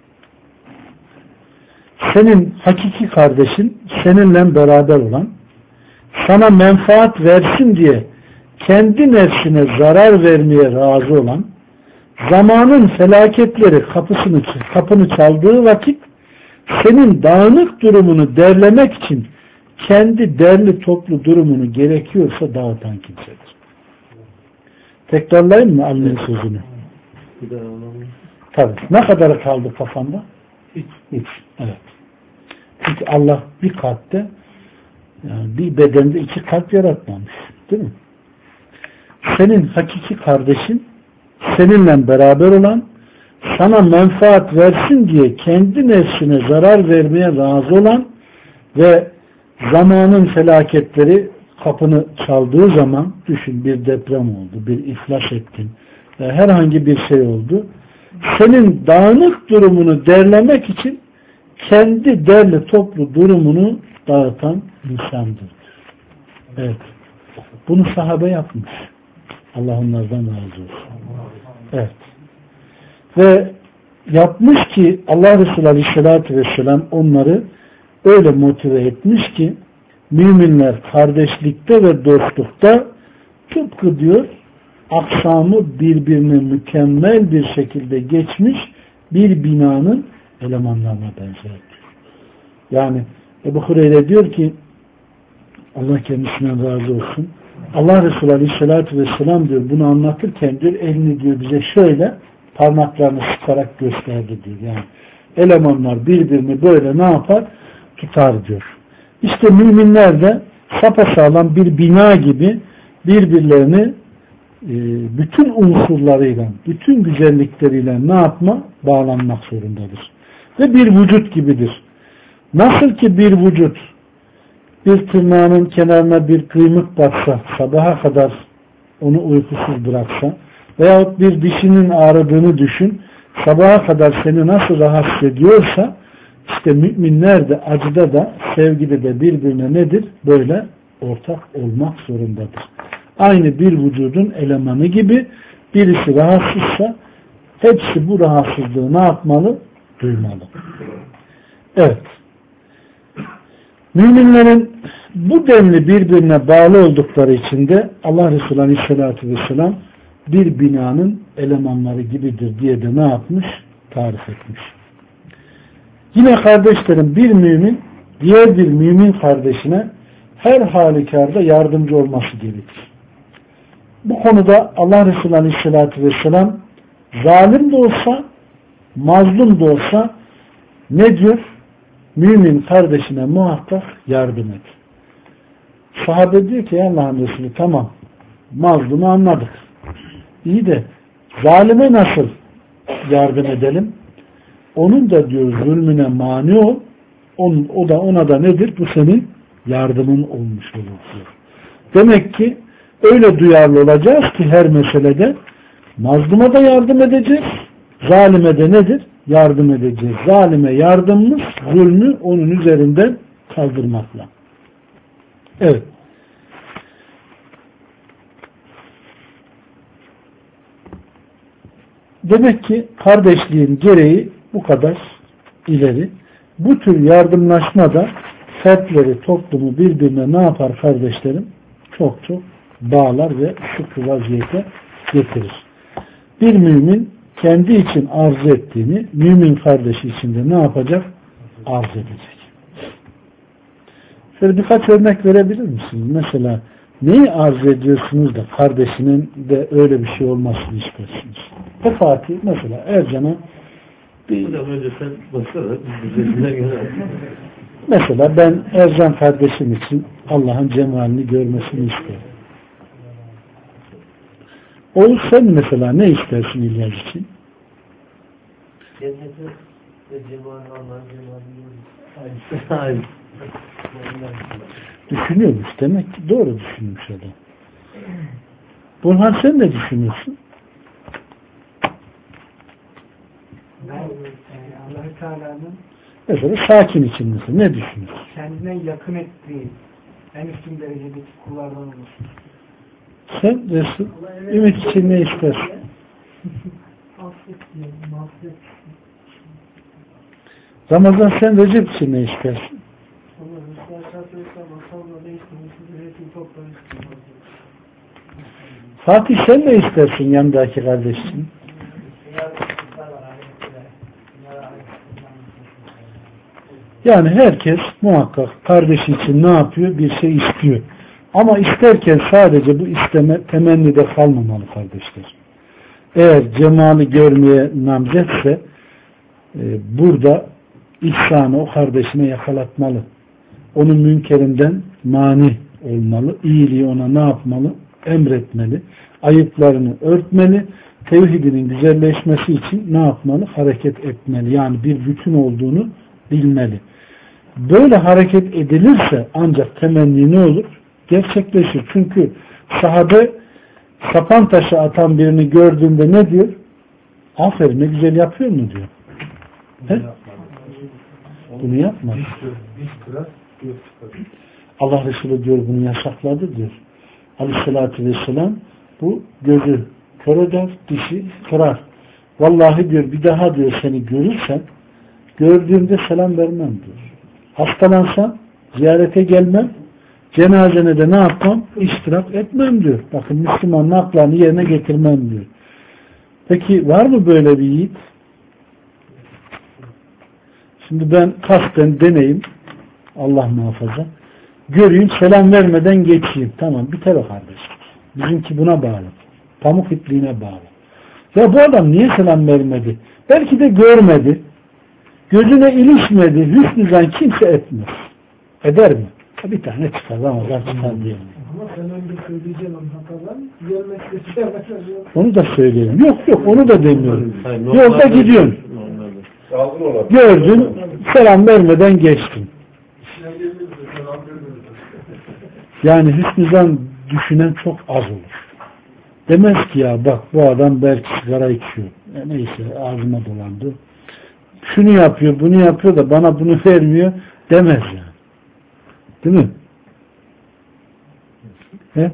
Senin hakiki kardeşin seninle beraber olan, sana menfaat versin diye kendi nefsine zarar vermeye razı olan, zamanın felaketleri kapısını, kapını çaldığı vakit senin dağınık durumunu derlemek için kendi derli toplu durumunu gerekiyorsa dağıtan kimsedir. Tekrarlayayım mı Ali'nin sözünü? Tabii. Ne kadarı kaldı kafanda? Hiç. Hiç. Evet. Çünkü Allah bir kalpte yani bir bedende iki kalp yaratmamış. Değil mi? Senin hakiki kardeşin seninle beraber olan, sana menfaat versin diye kendi nefsine zarar vermeye razı olan ve zamanın felaketleri kapını çaldığı zaman düşün bir deprem oldu, bir iflas ettin, herhangi bir şey oldu. Senin dağınık durumunu derlemek için kendi derli toplu durumunu dağıtan insandır. Evet. Bunu sahabe yapmış. Allah onlardan razı olsun. Evet. Ve yapmış ki Allah Resulü Aleyhisselatü Vesselam onları öyle motive etmiş ki müminler kardeşlikte ve dostlukta tıpkı diyor aksamı birbirine mükemmel bir şekilde geçmiş bir binanın elemanlarına benzer. Yani Ebu Hureyre diyor ki Allah kendisinden razı olsun. Allah Resulü Aleyhisselatü Vesselam diyor bunu anlatırken diyor elini diyor bize şöyle parmaklarını sıkarak gösterdi diyor. Yani elemanlar birbirini böyle ne yapar? Tutar diyor. İşte müminler de sapasağlam bir bina gibi birbirlerini e, bütün unsurlarıyla, bütün güzellikleriyle ne yapma? Bağlanmak zorundadır. Ve bir vücut gibidir. Nasıl ki bir vücut bir tırnağının kenarına bir kıymık batsa, sabaha kadar onu uykusuz bıraksa veyahut bir dişinin ağrıdığını düşün, sabaha kadar seni nasıl rahatsız ediyorsa işte müminler de acıda da sevgide de birbirine nedir? Böyle ortak olmak zorundadır. Aynı bir vücudun elemanı gibi birisi rahatsızsa hepsi bu rahatsızlığı ne yapmalı? Duymalı. Evet. Müminlerin bu denli birbirine bağlı oldukları için de Allah Resulü Aleyhisselatü Vesselam bir binanın elemanları gibidir diye de ne yapmış? Tarif etmiş. Yine kardeşlerim bir mümin diğer bir mümin kardeşine her halükarda yardımcı olması gerekir. Bu konuda Allah Resulü Aleyhisselatü Vesselam zalim de olsa mazlum da olsa ne diyor? Mümin kardeşine muhakkak yardım et. Sahabe diyor ki Allah'ın Resulü tamam mazlumu anladık. İyi de zalime nasıl yardım edelim? Onun da diyor zulmüne mani ol. Onun, o da ona da nedir? Bu senin yardımın olmuş olur diyor. Demek ki öyle duyarlı olacağız ki her meselede mazluma da yardım edeceğiz. Zalime de nedir? Yardım edeceğiz. Zalime yardımımız zulmü onun üzerinden kaldırmakla. Evet. Demek ki kardeşliğin gereği bu kadar ileri. Bu tür yardımlaşma da fertleri, toplumu birbirine ne yapar kardeşlerim? Çok çok bağlar ve sıkı vaziyete getirir. Bir mümin kendi için arzu ettiğini mümin kardeşi için de ne yapacak? Arz edecek. Şöyle birkaç örnek verebilir misiniz? Mesela neyi arz ediyorsunuz da kardeşinin de öyle bir şey olmasını istersiniz? Ve Fatih mesela Ercan'a bir... Hocam önce sen baksana. Biz de göre. Mesela ben Ercan kardeşim için Allah'ın cemalini görmesini isterim. O sen mesela ne istersin İlyas için? Cenneti ve cemalini Allah'ın cemalini görmesi. Aynen. Düşünüyormuş demek ki doğru düşünmüş adam. Burhan sen ne düşünüyorsun? Ben e, Allah-u Teala'nın Mesela sakin için mesela ne düşünüyorsun? kendine yakın ettiği en üstün derecedeki kullardan olursun. Sen Resul, ümit için ne istersin? Affet diyelim, affet. Ramazan sen Recep için ne istersin? Allah Resulü Aleyhisselam masalla ne istemişsiniz? Üretim toplamışsınız. Fatih sen ne istersin yanındaki kardeş için? Yani herkes muhakkak kardeşi için ne yapıyor? Bir şey istiyor. Ama isterken sadece bu isteme temennide kalmamalı kardeşler. Eğer cemali görmeye namzetse e, burada ihsanı o kardeşine yakalatmalı. Onun münkerinden mani olmalı. İyiliği ona ne yapmalı? Emretmeli. Ayıplarını örtmeli. Tevhidinin güzelleşmesi için ne yapmalı? Hareket etmeli. Yani bir bütün olduğunu bilmeli. Böyle hareket edilirse ancak temenni ne olur? Gerçekleşir. Çünkü sahabe sapan taşı atan birini gördüğünde ne diyor? Aferin ne güzel yapıyor mu diyor. He? Bunu yapma. Allah Resulü diyor bunu yasakladı diyor. Aleyhissalatü vesselam bu gözü kör eder, dişi kırar. Vallahi diyor bir daha diyor seni görürsem gördüğümde selam vermem diyor. Hastalansam ziyarete gelmem, cenazene de ne yapmam? İştirak etmem diyor. Bakın Müslümanın haklarını yerine getirmem diyor. Peki var mı böyle bir yiğit? Şimdi ben kasten deneyim, Allah muhafaza, göreyim, selam vermeden geçeyim. Tamam, biter o kardeş. Bizimki buna bağlı. Pamuk ipliğine bağlı. Ya bu adam niye selam vermedi? Belki de görmedi. Gözüne ilişmedi. Hüsnü zan kimse etmez. Eder mi? Bir tane çıkar. Ramazan çıkar diye. Ama sen önce söyleyeceğim onun hatalarını. Görmek de onu da söyleyelim. Yok yok onu da demiyorum. Yolda gidiyorsun. Gördün. Selam vermeden geçtin. Yani hüsnü zan düşünen çok az olur. Demez ki ya bak bu adam belki sigara içiyor. E neyse ağzıma dolandı. Şunu yapıyor, bunu yapıyor da bana bunu vermiyor demez yani. Değil mi? He?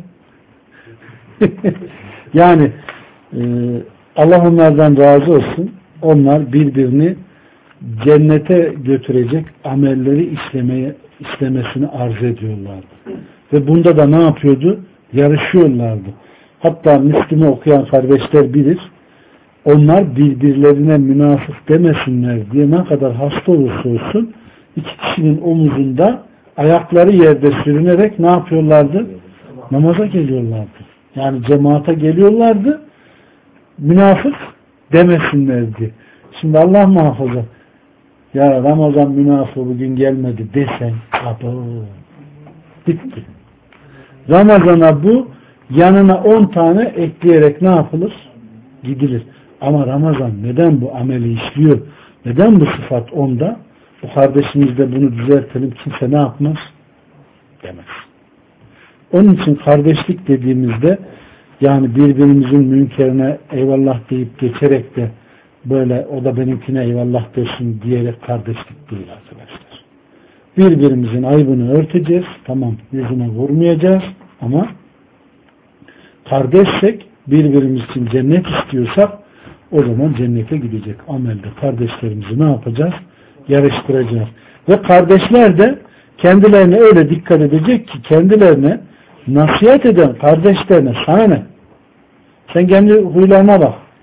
Yani e, Allah onlardan razı olsun. Onlar birbirini cennete götürecek amelleri işlemeye işlemesini arz ediyorlardı. Ve bunda da ne yapıyordu? Yarışıyorlardı. Hatta Müslüman okuyan kardeşler bilir. Onlar birbirlerine münafık demesinler diye ne kadar hasta olursa olsun iki kişinin omuzunda ayakları yerde sürünerek ne yapıyorlardı? Namaza geliyorlardı. Yani cemaate geliyorlardı. Münafık demesinler diye. Şimdi Allah muhafaza ya Ramazan münafığı bugün gelmedi desen abo bitti. Ramazana bu yanına on tane ekleyerek ne yapılır? Gidilir. Ama Ramazan neden bu ameli işliyor? Neden bu sıfat onda? Bu kardeşimiz de bunu düzeltelim. Kimse ne yapmaz? Demez. Onun için kardeşlik dediğimizde yani birbirimizin münkerine eyvallah deyip geçerek de böyle o da benimkine eyvallah desin diyerek kardeşlik değil arkadaşlar. Birbirimizin ayıbını örteceğiz. Tamam yüzüne vurmayacağız ama kardeşsek birbirimiz için cennet istiyorsak o zaman cennete gidecek amelde kardeşlerimizi ne yapacağız? Yarıştıracağız. Ve kardeşler de kendilerine öyle dikkat edecek ki kendilerine nasihat eden kardeşlerine sana ne? Sen kendi huylarına bak.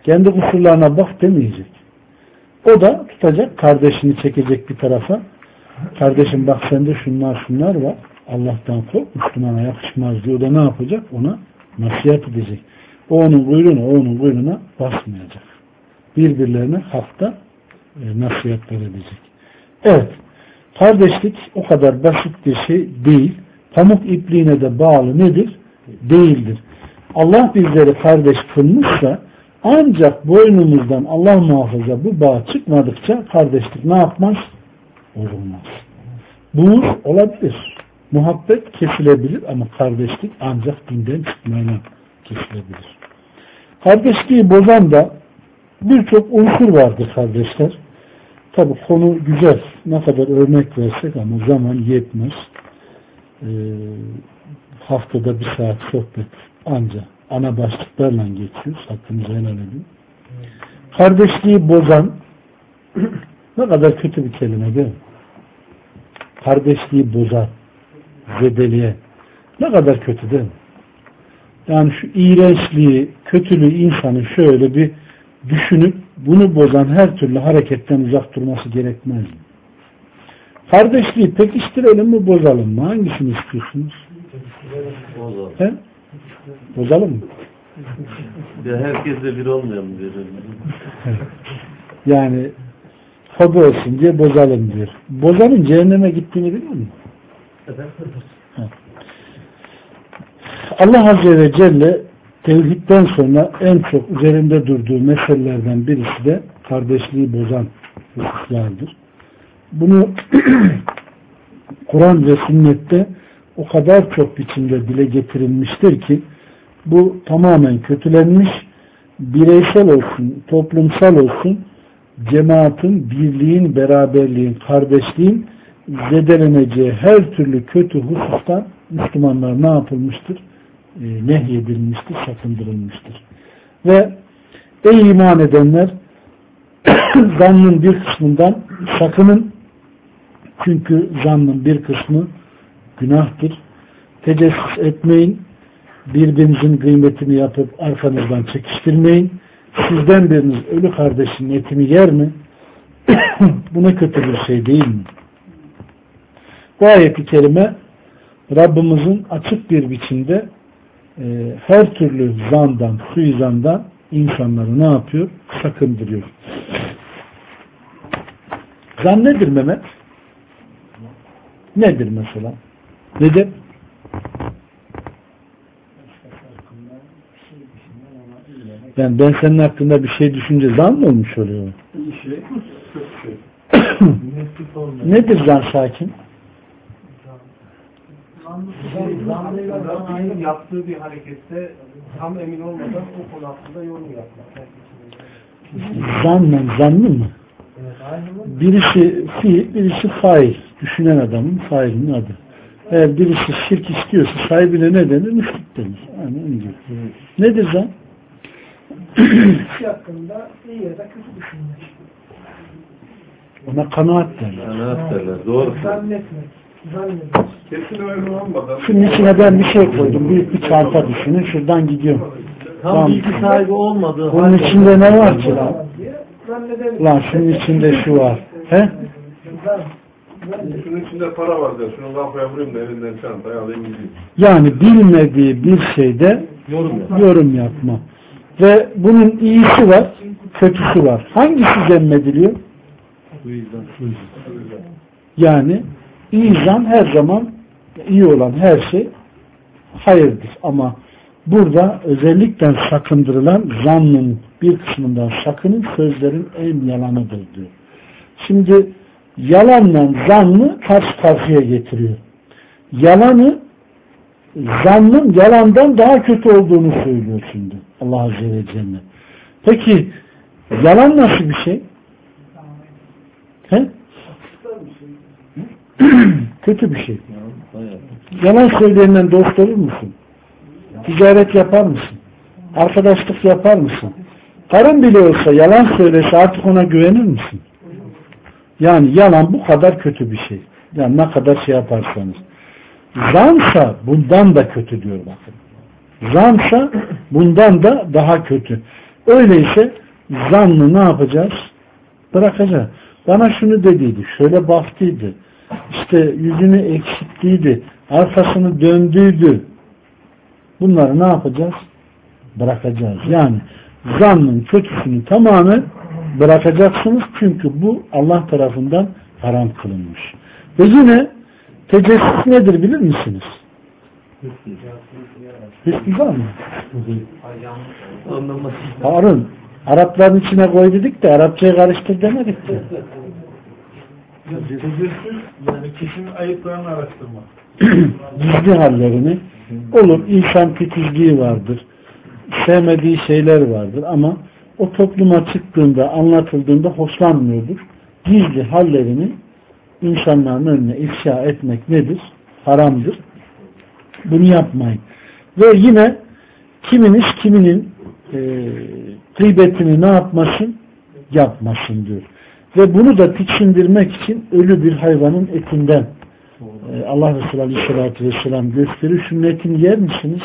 Kendi kusurlarına bak demeyecek. O da tutacak, kardeşini çekecek bir tarafa. Kardeşim bak sende şunlar şunlar var. Allah'tan kork, Müslümana yakışmaz diyor. O da ne yapacak? Ona nasihat edecek. O onun kuyruğuna, o onun kuyruğuna basmayacak. Birbirlerine hakta e, nasihatler edecek. Evet. Kardeşlik o kadar basit bir şey değil. Pamuk ipliğine de bağlı nedir? Değildir. Allah bizleri kardeş kılmışsa ancak boynumuzdan Allah muhafaza bu bağ çıkmadıkça kardeşlik ne yapmaz? Olmaz. Buğz olabilir. Muhabbet kesilebilir ama kardeşlik ancak dinden çıkmayla kesilebilir. Kardeşliği bozan da birçok unsur vardır kardeşler. Tabi konu güzel. Ne kadar örnek versek ama zaman yetmez. Ee, haftada bir saat sohbet anca ana başlıklarla geçiyoruz. Hakkınızı helal edin. Kardeşliği bozan ne kadar kötü bir kelime değil mi? Kardeşliği bozar, zedeliye. Ne kadar kötü değil mi? Yani şu iğrençliği, kötülüğü insanın şöyle bir düşünüp bunu bozan her türlü hareketten uzak durması gerekmez mi? Kardeşliği pekiştirelim mi, bozalım mı? Hangisini istiyorsunuz? Bozalım. He? Bozalım mı? Ya herkesle bir olmayalım diyor. Yani hobi olsun diye bozalım diyor. Bozanın cehenneme gittiğini biliyor musun? Evet. Allah Azze ve Celle tevhidden sonra en çok üzerinde durduğu meselelerden birisi de kardeşliği bozan hususlardır. Bunu Kur'an ve sünnette o kadar çok biçimde dile getirilmiştir ki bu tamamen kötülenmiş, bireysel olsun, toplumsal olsun cemaatin, birliğin, beraberliğin, kardeşliğin zedeleneceği her türlü kötü hususta Müslümanlar ne yapılmıştır? E, nehyedilmiştir, sakındırılmıştır. Ve ey iman edenler zannın bir kısmından sakının, çünkü zannın bir kısmı günahtır. Tecessüs etmeyin, birbirinizin kıymetini yapıp arkanızdan çekiştirmeyin. Sizden biriniz ölü kardeşinin etini yer mi? Bu ne kötü bir şey değil mi? Bu ayet-i kerime Rabbimizin açık bir biçimde e, her türlü zandan, suizandan insanları ne yapıyor? Sakındırıyor. Zan nedir Mehmet? Nedir mesela? Nedir? Yani ben senin hakkında bir şey düşünce zan mı olmuş oluyor? Nedir zan sakin? Zanlının yaptığı bir harekette tam emin olmadan o konu hakkında yorum yapmak. Zanla zanlı mı? Birisi fiil, birisi fail. Düşünen adamın failinin adı. Eğer birisi şirk istiyorsa sahibine ne denir? Müşrik denir. Yani onun gibi. Nedir zan? Kişi hakkında iyi ya da kötü düşünmek. Ona kanaat derler. Kanaat derler. Doğru. Zannetmek. Zannetmek. Kesin öyle olmadan. Şunun içine ben bir şey koydum. Büyük bir çanta düşünün. Şuradan gidiyorum. Tam Tamam. bilgi sahibi olmadığı Bunun içinde ne var ki lan? Zannedemek. Lan şunun içinde şu var. He? Şunun içinde para var der. Şunu kafaya vurayım da elinden çantayı alayım gideyim. Yani bilmediği bir şeyde yorum yap. yorum yapma. Ve bunun iyisi var, kötüsü var. Hangisi zemmediliyor? Bu yüzden. Yani iyi zan her zaman iyi olan her şey hayırdır. Ama burada özellikle sakındırılan zannın bir kısmından sakının, sözlerin en yalanıdır diyor. Şimdi yalanla zannı karşı karşıya getiriyor. Yalanı zannın yalandan daha kötü olduğunu söylüyor şimdi Allah Azze ve Celle. Peki yalan nasıl bir şey? He? Kötü bir şey. Yalan söyleyenden dost olur musun? Ticaret yapar mısın? Arkadaşlık yapar mısın? Karın bile olsa yalan söylese artık ona güvenir misin? Yani yalan bu kadar kötü bir şey. Yani ne kadar şey yaparsanız. Zansa bundan da kötü diyor bakın. Zansa bundan da daha kötü. Öyleyse zannı ne yapacağız? Bırakacağız. Bana şunu dediydi, şöyle baktıydı, işte yüzünü eksilttiydi, arkasını döndüydü. Bunları ne yapacağız? Bırakacağız. Yani zannın kötüsünü tamamen bırakacaksınız. Çünkü bu Allah tarafından haram kılınmış. Ve yine tecessüs nedir bilir misiniz? Hüsnü var mı? Harun, Arapların içine koy dedik de Arapçayı karıştır demedik de. Tecessüs yani kişinin ayıplarını araştırma. Gizli hallerini olur. İnsan titizliği vardır. Sevmediği şeyler vardır ama o topluma çıktığında, anlatıldığında hoşlanmıyordur. Gizli hallerini insanların önüne ifşa etmek nedir? Haramdır. Bunu yapmayın. Ve yine kiminiz kiminin e, gıybetini ne yapmasın? Yapmasın diyor. Ve bunu da tiksindirmek için ölü bir hayvanın etinden e, Allah Resulü Aleyhisselatü Vesselam gösteriyor. Şunun etini yer misiniz?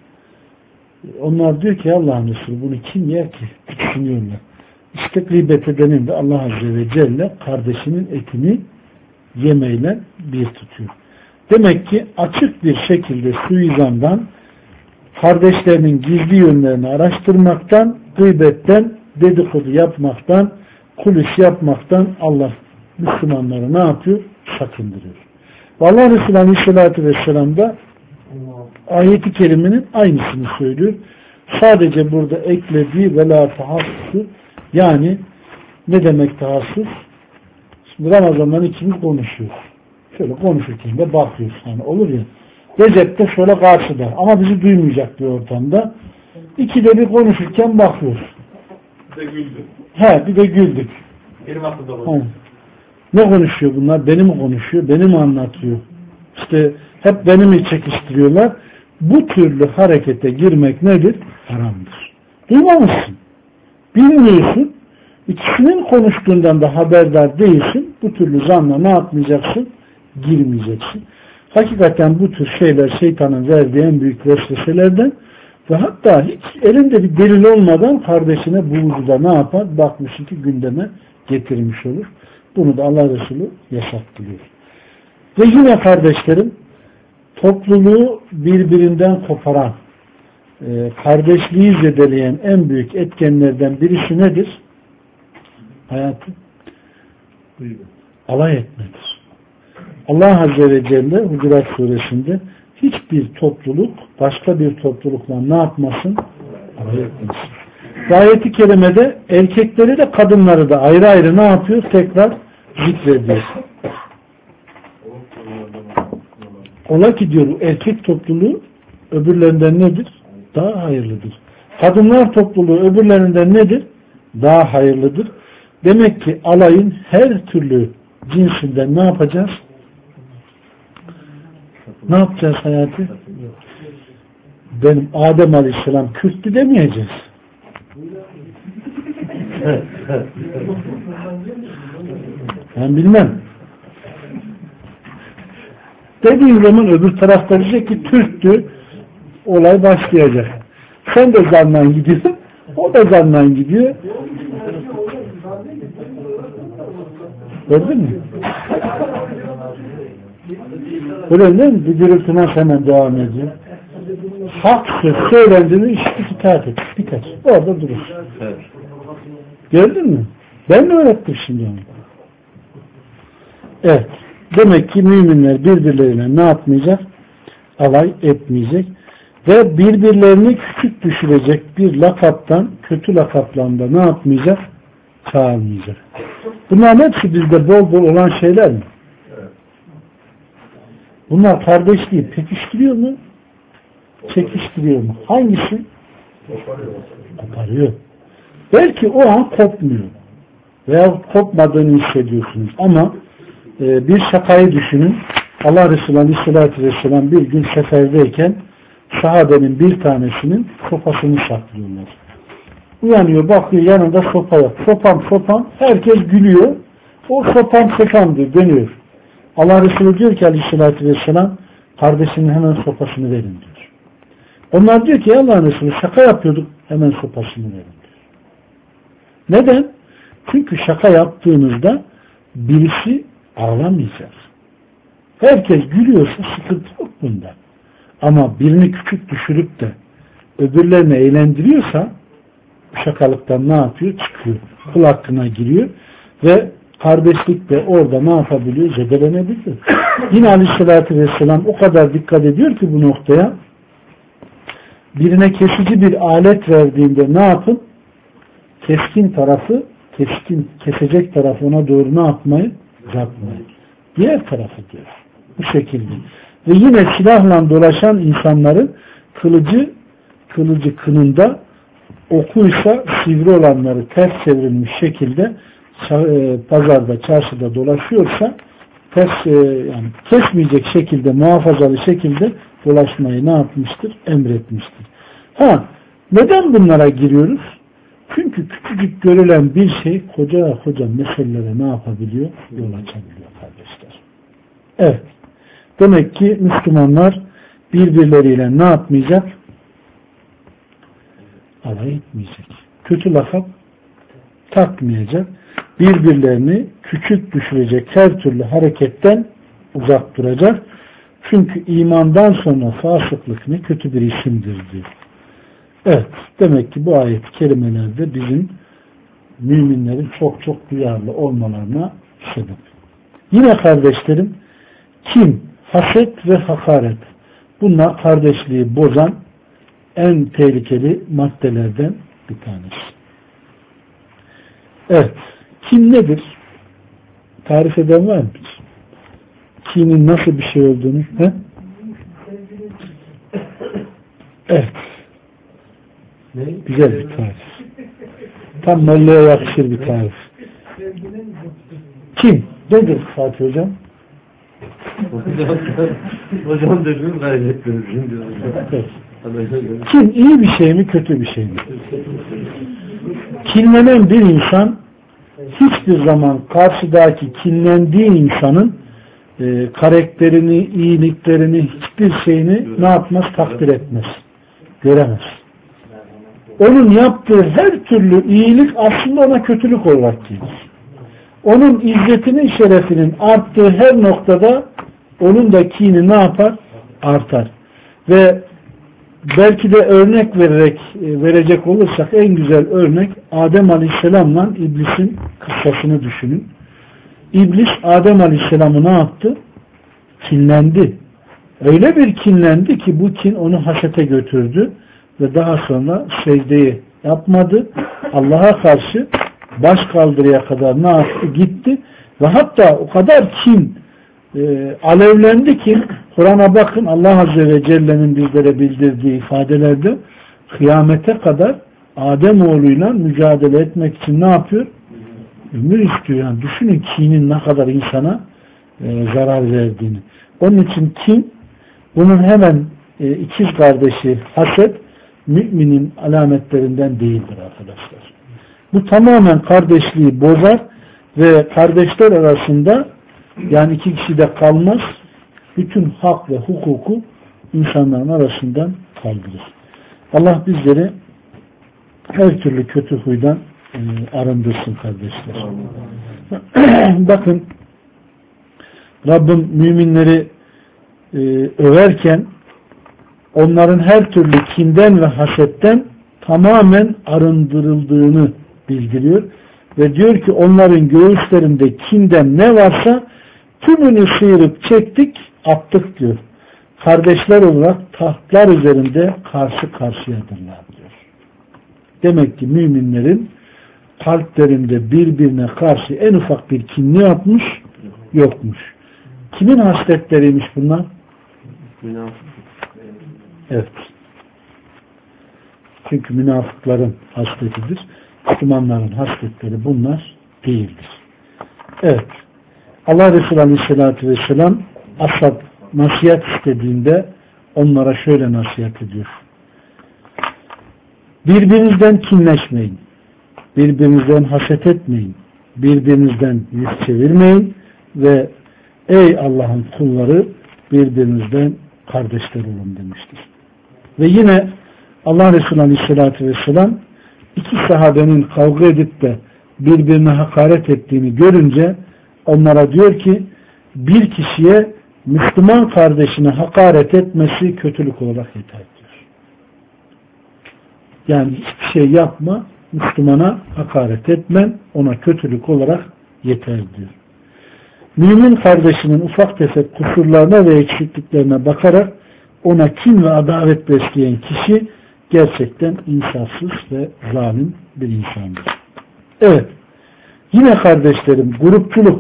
Onlar diyor ki Allah'ın Resulü bunu kim yer ki? Tiksiniyorlar. İşte gıybet edenin de Allah Azze ve Celle kardeşinin etini yemeyle bir tutuyor. Demek ki açık bir şekilde suizandan, kardeşlerinin gizli yönlerini araştırmaktan, gıybetten, dedikodu yapmaktan, kulis yapmaktan Allah Müslümanları ne yapıyor? Sakındırıyor. Allah Resulü Aleyhisselatü Vesselam da ayet-i kerimenin aynısını söylüyor. Sadece burada eklediği ve la tahassus, yani ne demek tahassus? Şimdi Ramazan'dan ikimiz konuşuyoruz. Şöyle konuşurken de bakıyoruz. Yani olur ya. Recep de şöyle karşıda. Ama bizi duymayacak bir ortamda. İkide bir konuşurken bakıyoruz. Bir de güldü. He, bir de güldük. Benim aklımda var. Ne konuşuyor bunlar? Beni mi konuşuyor? Beni mi anlatıyor? İşte hep beni mi çekiştiriyorlar? Bu türlü harekete girmek nedir? Haramdır. Duymamışsın. Bilmiyorsun. İkisinin konuştuğundan da haberdar değilsin. Bu türlü zanla ne yapmayacaksın? Girmeyeceksin. Hakikaten bu tür şeyler şeytanın verdiği en büyük vesveselerden ve hatta hiç elinde bir delil olmadan kardeşine buğzuda ne yapar? Bakmış ki gündeme getirmiş olur. Bunu da Allah Resulü yasaklıyor. Ve yine kardeşlerim, topluluğu birbirinden koparan, kardeşliği zedeleyen en büyük etkenlerden birisi nedir? Hayatı alay etmedir. Allah Azze ve Celle Hucurat Suresinde hiçbir topluluk başka bir toplulukla ne yapmasın? Alay etmesin. Ayet-i kerimede erkekleri de kadınları da ayrı ayrı ne yapıyor? Tekrar zikrediyor. Ola ki diyor erkek topluluğu öbürlerinden nedir? Daha hayırlıdır. Kadınlar topluluğu öbürlerinden nedir? Daha hayırlıdır. Demek ki alayın her türlü cinsinden ne yapacağız? Ne yapacağız hayatı? Benim Adem Aleyhisselam Kürttü demeyeceğiz. Ben bilmem. Dediğin zaman öbür tarafta diyecek ki Türktü, olay başlayacak. Sen de zannan gidiyorsun, o da zannan gidiyor. Gördün mü? Öyle değil mi? Bir gürültü nasıl hemen devam ediyor? Hak söz söylendiğinde işi itaat et. Biter. Orada durur. Evet. Gördün mü? Ben de öğrettim şimdi onu. Evet. Demek ki müminler birbirlerine ne yapmayacak? Alay etmeyecek. Ve birbirlerini küçük düşürecek bir lakaptan, kötü lakaplarında ne yapmayacak? Çağırmayacak. Bunların hepsi bizde bol bol olan şeyler mi? Evet. Bunlar kardeşliği pekiştiriyor mu? Çekiştiriyor mu? Hangisi? Koparıyor. Koparıyor. Belki o an kopmuyor. Veya kopmadığını hissediyorsunuz. Ama e, bir şakayı düşünün. Allah Resulü Aleyhisselatü Vesselam bir gün seferdeyken sahabenin bir tanesinin sopasını saklıyorlar. Uyanıyor, bakıyor yanında sopa yok. Sopam sopam. Herkes gülüyor. O sopam sopam diyor. Dönüyor. Allah Resulü diyor ki Aleyhisselatü Vesselam kardeşinin hemen sopasını verin diyor. Onlar diyor ki Allah'ın Resulü şaka yapıyorduk. Hemen sopasını verin diyor. Neden? Çünkü şaka yaptığınızda birisi ağlamayacak. Herkes gülüyorsa sıkıntı yok bunda. Ama birini küçük düşürüp de öbürlerini eğlendiriyorsa bu şakalıktan ne yapıyor? Çıkıyor. Kul hakkına giriyor ve kardeşlik de orada ne yapabiliyor? Zedelenebiliyor. Yine Aleyhisselatü Vesselam o kadar dikkat ediyor ki bu noktaya, birine kesici bir alet verdiğinde ne yapın? Keskin tarafı, keskin, kesecek tarafı ona doğru ne yapmayın? Uzatmayın. Diğer tarafı diyor. Bu şekilde. Ve yine silahla dolaşan insanların kılıcı, kılıcı kınında, okuysa sivri olanları ters çevrilmiş şekilde pazarda, çarşıda dolaşıyorsa ters, yani kesmeyecek şekilde, muhafazalı şekilde dolaşmayı ne yapmıştır? Emretmiştir. Ha, neden bunlara giriyoruz? Çünkü küçücük görülen bir şey koca koca meselelere ne yapabiliyor? Yol açabiliyor kardeşler. Evet. Demek ki Müslümanlar birbirleriyle ne yapmayacak? Alay etmeyecek. Kötü lakap takmayacak. Birbirlerini küçük düşürecek her türlü hareketten uzak duracak. Çünkü imandan sonra fasıklık ne kötü bir isimdir diyor. Evet. Demek ki bu ayet-i kerimelerde bizim müminlerin çok çok duyarlı olmalarına sebep. Yine kardeşlerim, kin, haset ve hakaret, bunlar kardeşliği bozan en tehlikeli maddelerden bir tanesi. Evet. Kin nedir? Tarif eden var mı? Kinin nasıl bir şey olduğunu? He? Evet. Ne? Güzel bir tarif. Tam Molla'ya yakışır bir tarif. Kin nedir Fatih Hocam? Hocam, hocam dediğini kaybettiniz. Evet. Kin iyi bir şey mi, kötü bir şey mi? Kinlenen bir insan hiçbir zaman karşıdaki kinlendiği insanın e, karakterini, iyiliklerini, hiçbir şeyini ne yapmaz? Takdir etmez. Göremez. Onun yaptığı her türlü iyilik aslında ona kötülük olarak gelir. Onun izzetinin, şerefinin arttığı her noktada onun da kini ne yapar? Artar. Ve belki de örnek vererek verecek olursak en güzel örnek Adem Aleyhisselam'la İblis'in kıssasını düşünün. İblis Adem Aleyhisselam'ı ne yaptı? Kinlendi. Öyle bir kinlendi ki bu kin onu hasete götürdü ve daha sonra secdeyi yapmadı. Allah'a karşı baş kaldırıya kadar ne yaptı? Gitti ve hatta o kadar kin e, alevlendi ki Kur'an'a bakın, Allah Azze ve Celle'nin bizlere bildirdiği ifadelerde kıyamete kadar Ademoğlu'yla mücadele etmek için ne yapıyor? Ömür istiyor. Yani düşünün kinin ne kadar insana e, zarar verdiğini. Onun için kin, bunun hemen e, ikiz kardeşi haset, müminin alametlerinden değildir arkadaşlar. Bu tamamen kardeşliği bozar ve kardeşler arasında, yani iki kişi de kalmaz, bütün hak ve hukuku insanların arasından kaldırır. Allah bizleri her türlü kötü huydan e, arındırsın kardeşler. Bakın Rabbim müminleri e, överken onların her türlü kinden ve hasetten tamamen arındırıldığını bildiriyor ve diyor ki onların göğüslerinde kinden ne varsa tümünü sıyırıp çektik, attık diyor. Kardeşler olarak tahtlar üzerinde karşı karşıyadırlar diyor. Demek ki müminlerin kalplerinde birbirine karşı en ufak bir kin ne yapmış? Yokmuş. Kimin hasletleriymiş bunlar? Evet. Çünkü münafıkların hasletidir. Müslümanların hasletleri bunlar değildir. Evet. Allah Resulü Aleyhisselatü Vesselam ashab nasihat istediğinde onlara şöyle nasihat ediyor. Birbirinizden kinleşmeyin. Birbirinizden haset etmeyin. Birbirinizden yüz çevirmeyin ve ey Allah'ın kulları birbirinizden kardeşler olun demiştir. Ve yine Allah Resulü Aleyhisselatü Vesselam iki sahabenin kavga edip de birbirine hakaret ettiğini görünce onlara diyor ki bir kişiye Müslüman kardeşine hakaret etmesi kötülük olarak yeter diyor. Yani hiçbir şey yapma, Müslümana hakaret etmen ona kötülük olarak yeter diyor. Mümin kardeşinin ufak tefek kusurlarına ve eksikliklerine bakarak ona kin ve adalet besleyen kişi gerçekten insafsız ve zalim bir insandır. Evet, yine kardeşlerim grupçuluk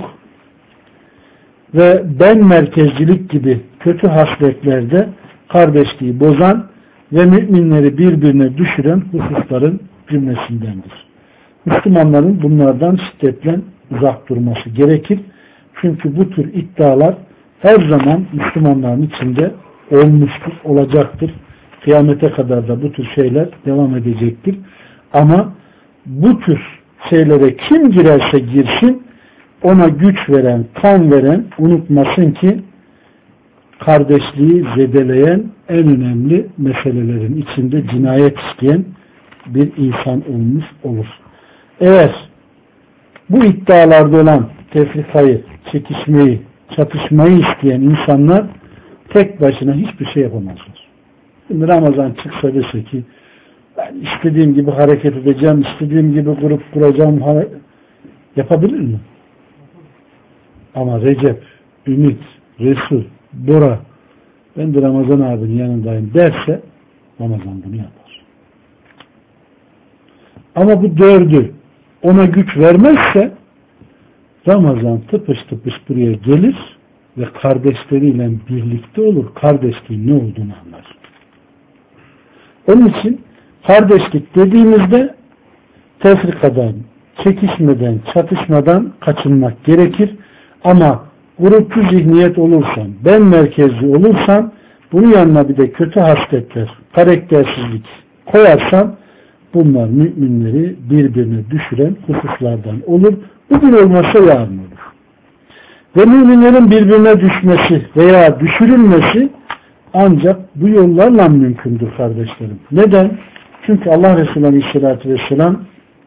ve ben merkezcilik gibi kötü hasletlerde kardeşliği bozan ve müminleri birbirine düşüren hususların cümlesindendir. Müslümanların bunlardan şiddetle uzak durması gerekir. Çünkü bu tür iddialar her zaman Müslümanların içinde olmuştur, olacaktır. Kıyamete kadar da bu tür şeyler devam edecektir. Ama bu tür şeylere kim girerse girsin ona güç veren, kan veren unutmasın ki kardeşliği zedeleyen en önemli meselelerin içinde cinayet işleyen bir insan olmuş olur. Eğer bu iddialarda olan tefrikayı, çekişmeyi, çatışmayı isteyen insanlar tek başına hiçbir şey yapamazlar. Şimdi Ramazan çıksa dese ki ben istediğim gibi hareket edeceğim, istediğim gibi grup kuracağım, yapabilir mi? Ama Recep, Ümit, Resul, Bora ben de Ramazan abinin yanındayım derse Ramazan bunu yapar. Ama bu dördü ona güç vermezse Ramazan tıpış tıpış buraya gelir ve kardeşleriyle birlikte olur. Kardeşliğin ne olduğunu anlar. Onun için kardeşlik dediğimizde tefrikadan, çekişmeden, çatışmadan kaçınmak gerekir. Ama grupçu zihniyet olursan, ben merkezli olursan, bunun yanına bir de kötü hasletler, karaktersizlik koyarsan bunlar müminleri birbirine düşüren hususlardan olur. Bugün olmasa yarın olur. Ve müminlerin birbirine düşmesi veya düşürülmesi ancak bu yollarla mümkündür kardeşlerim. Neden? Çünkü Allah Resulü Aleyhisselatü Vesselam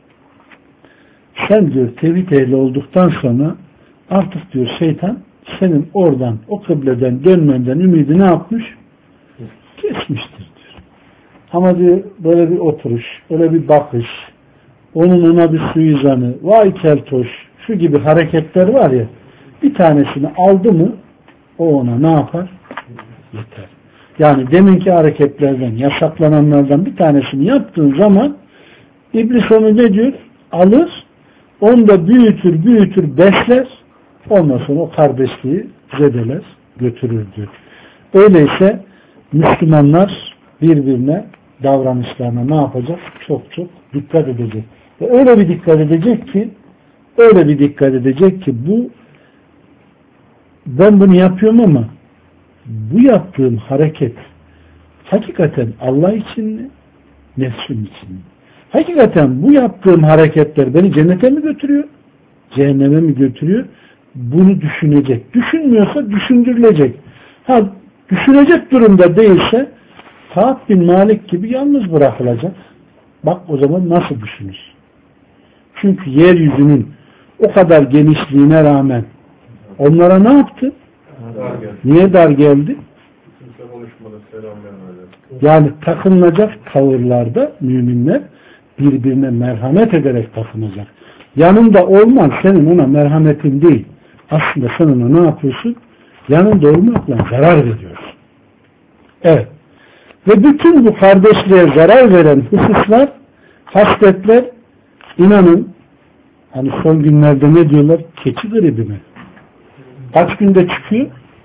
sen diyor tevhid ehli olduktan sonra artık diyor şeytan senin oradan o kıbleden dönmenden ümidi ne yapmış? Kesmiştir diyor. Ama diyor böyle bir oturuş, böyle bir bakış, onun ona bir suizanı, vay keltoş, şu gibi hareketler var ya, bir tanesini aldı mı o ona ne yapar? Yeter. Yani deminki hareketlerden, yasaklananlardan bir tanesini yaptığın zaman İblis onu ne diyor? Alır, onu da büyütür, büyütür, besler, ondan sonra o kardeşliği zedeler, götürür diyor. Öyleyse Müslümanlar birbirine davranışlarına ne yapacak? Çok çok dikkat edecek. Ve öyle bir dikkat edecek ki öyle bir dikkat edecek ki bu ben bunu yapıyorum ama bu yaptığım hareket hakikaten Allah için mi? Nefsim için mi? Hakikaten bu yaptığım hareketler beni cennete mi götürüyor? Cehenneme mi götürüyor? Bunu düşünecek. Düşünmüyorsa düşündürülecek. Ha, düşünecek durumda değilse Kâb bin Malik gibi yalnız bırakılacak. Bak o zaman nasıl düşünür? Çünkü yeryüzünün o kadar genişliğine rağmen onlara ne yaptı? Dar geldi. Niye dar geldi? Kimse konuşmadı, selam vermedi. Yani takınılacak tavırlarda müminler birbirine merhamet ederek takınacak. Yanında olman senin ona merhametin değil. Aslında sen ona ne yapıyorsun? Yanında olmakla zarar veriyorsun. Evet. Ve bütün bu kardeşliğe zarar veren hususlar, hasletler, inanın hani son günlerde ne diyorlar? Keçi gribi mi? Kaç günde çıkıyor?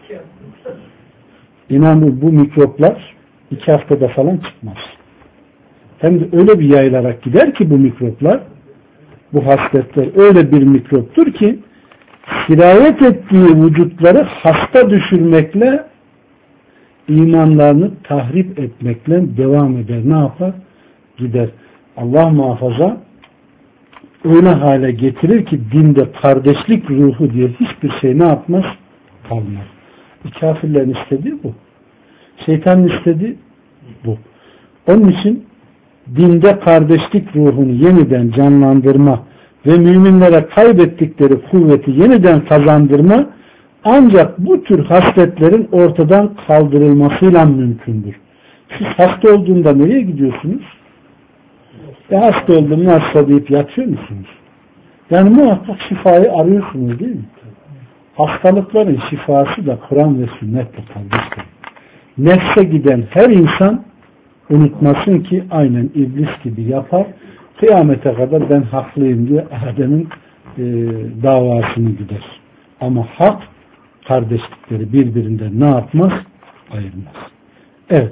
İnanın bu mikroplar iki haftada falan çıkmaz. Hem de öyle bir yayılarak gider ki bu mikroplar, bu hasletler öyle bir mikroptur ki sirayet ettiği vücutları hasta düşürmekle imanlarını tahrip etmekle devam eder. Ne yapar? Gider. Allah muhafaza öyle hale getirir ki dinde kardeşlik ruhu diye hiçbir şey ne yapmaz? Kalmaz. E, kafirlerin istediği bu. Şeytanın istediği bu. Onun için dinde kardeşlik ruhunu yeniden canlandırma ve müminlere kaybettikleri kuvveti yeniden kazandırma ancak bu tür hasletlerin ortadan kaldırılmasıyla mümkündür. Siz hasta olduğunda nereye gidiyorsunuz? E hasta oldum nasıl deyip yatıyor musunuz? Yani muhakkak şifayı arıyorsunuz değil mi? Hastalıkların şifası da Kur'an ve sünnetle kardeşler. Nefse giden her insan unutmasın ki aynen iblis gibi yapar. Kıyamete kadar ben haklıyım diye Adem'in e, davasını gider. Ama hak kardeşlikleri birbirinden ne yapmaz? Ayırmaz. Evet.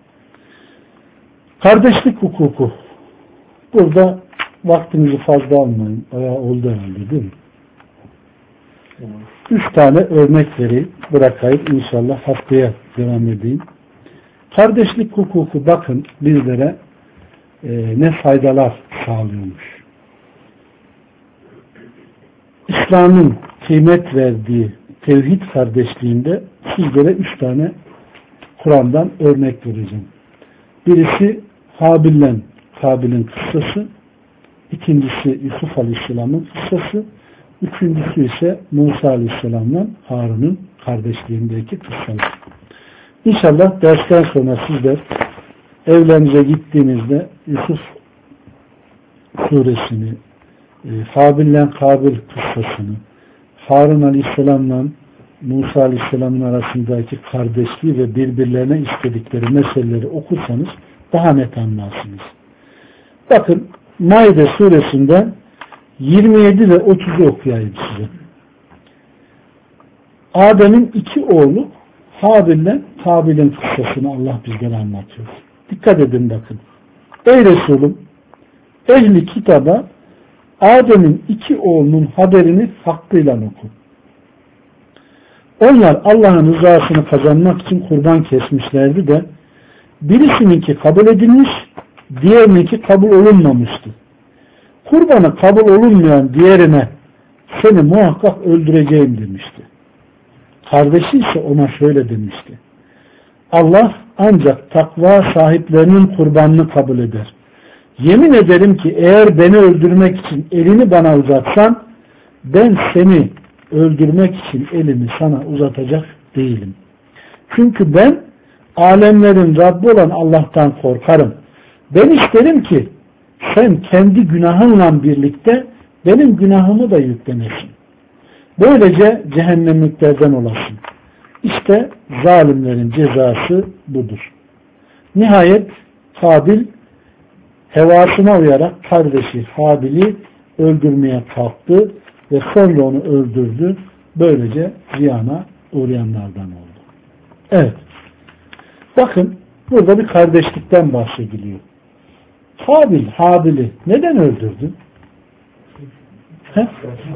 Kardeşlik hukuku. Burada vaktinizi fazla almayın. Bayağı oldu herhalde değil mi? Üç tane örnek vereyim. Bırakayım. İnşallah haftaya devam edeyim. Kardeşlik hukuku bakın bizlere e, ne faydalar sağlıyormuş. İslam'ın kıymet verdiği tevhid kardeşliğinde sizlere üç tane Kur'an'dan örnek vereceğim. Birisi Habil'le Kabil'in kıssası, ikincisi Yusuf Aleyhisselam'ın kıssası, üçüncüsü ise Musa Aleyhisselam'la Harun'un kardeşliğindeki kıssası. İnşallah dersten sonra sizler evlerinize gittiğinizde Yusuf suresini, Habil'le Kabil kıssasını, Harun Aleyhisselam'la Musa Aleyhisselam'ın arasındaki kardeşliği ve birbirlerine istedikleri meseleleri okursanız daha net anlarsınız. Bakın Maide suresinden yirmi yedi ve otuzu okuyayım size. Adem'in iki oğlu Habil'le Kabil'in kıssasını Allah bizlere anlatıyor. Dikkat edin bakın. Ey Resulüm, ehli kitaba Adem'in iki oğlunun haberini hakkıyla oku. Onlar Allah'ın rızasını kazanmak için kurban kesmişlerdi de birisininki kabul edilmiş, diğerininki kabul olunmamıştı. Kurbanı kabul olunmayan diğerine seni muhakkak öldüreceğim demişti. Kardeşi ise ona şöyle demişti. Allah ancak takva sahiplerinin kurbanını kabul eder. Yemin ederim ki eğer beni öldürmek için elini bana uzatsan ben seni öldürmek için elimi sana uzatacak değilim. Çünkü ben alemlerin Rabbi olan Allah'tan korkarım. Ben isterim ki sen kendi günahınla birlikte benim günahımı da yüklenesin. Böylece cehennemliklerden olasın. İşte zalimlerin cezası budur. Nihayet Kabil hevasına uyarak kardeşi Habil'i öldürmeye kalktı ve sonra onu öldürdü. Böylece ziyana uğrayanlardan oldu. Evet. Bakın burada bir kardeşlikten bahsediliyor. Kabil Habil'i neden öldürdü? He?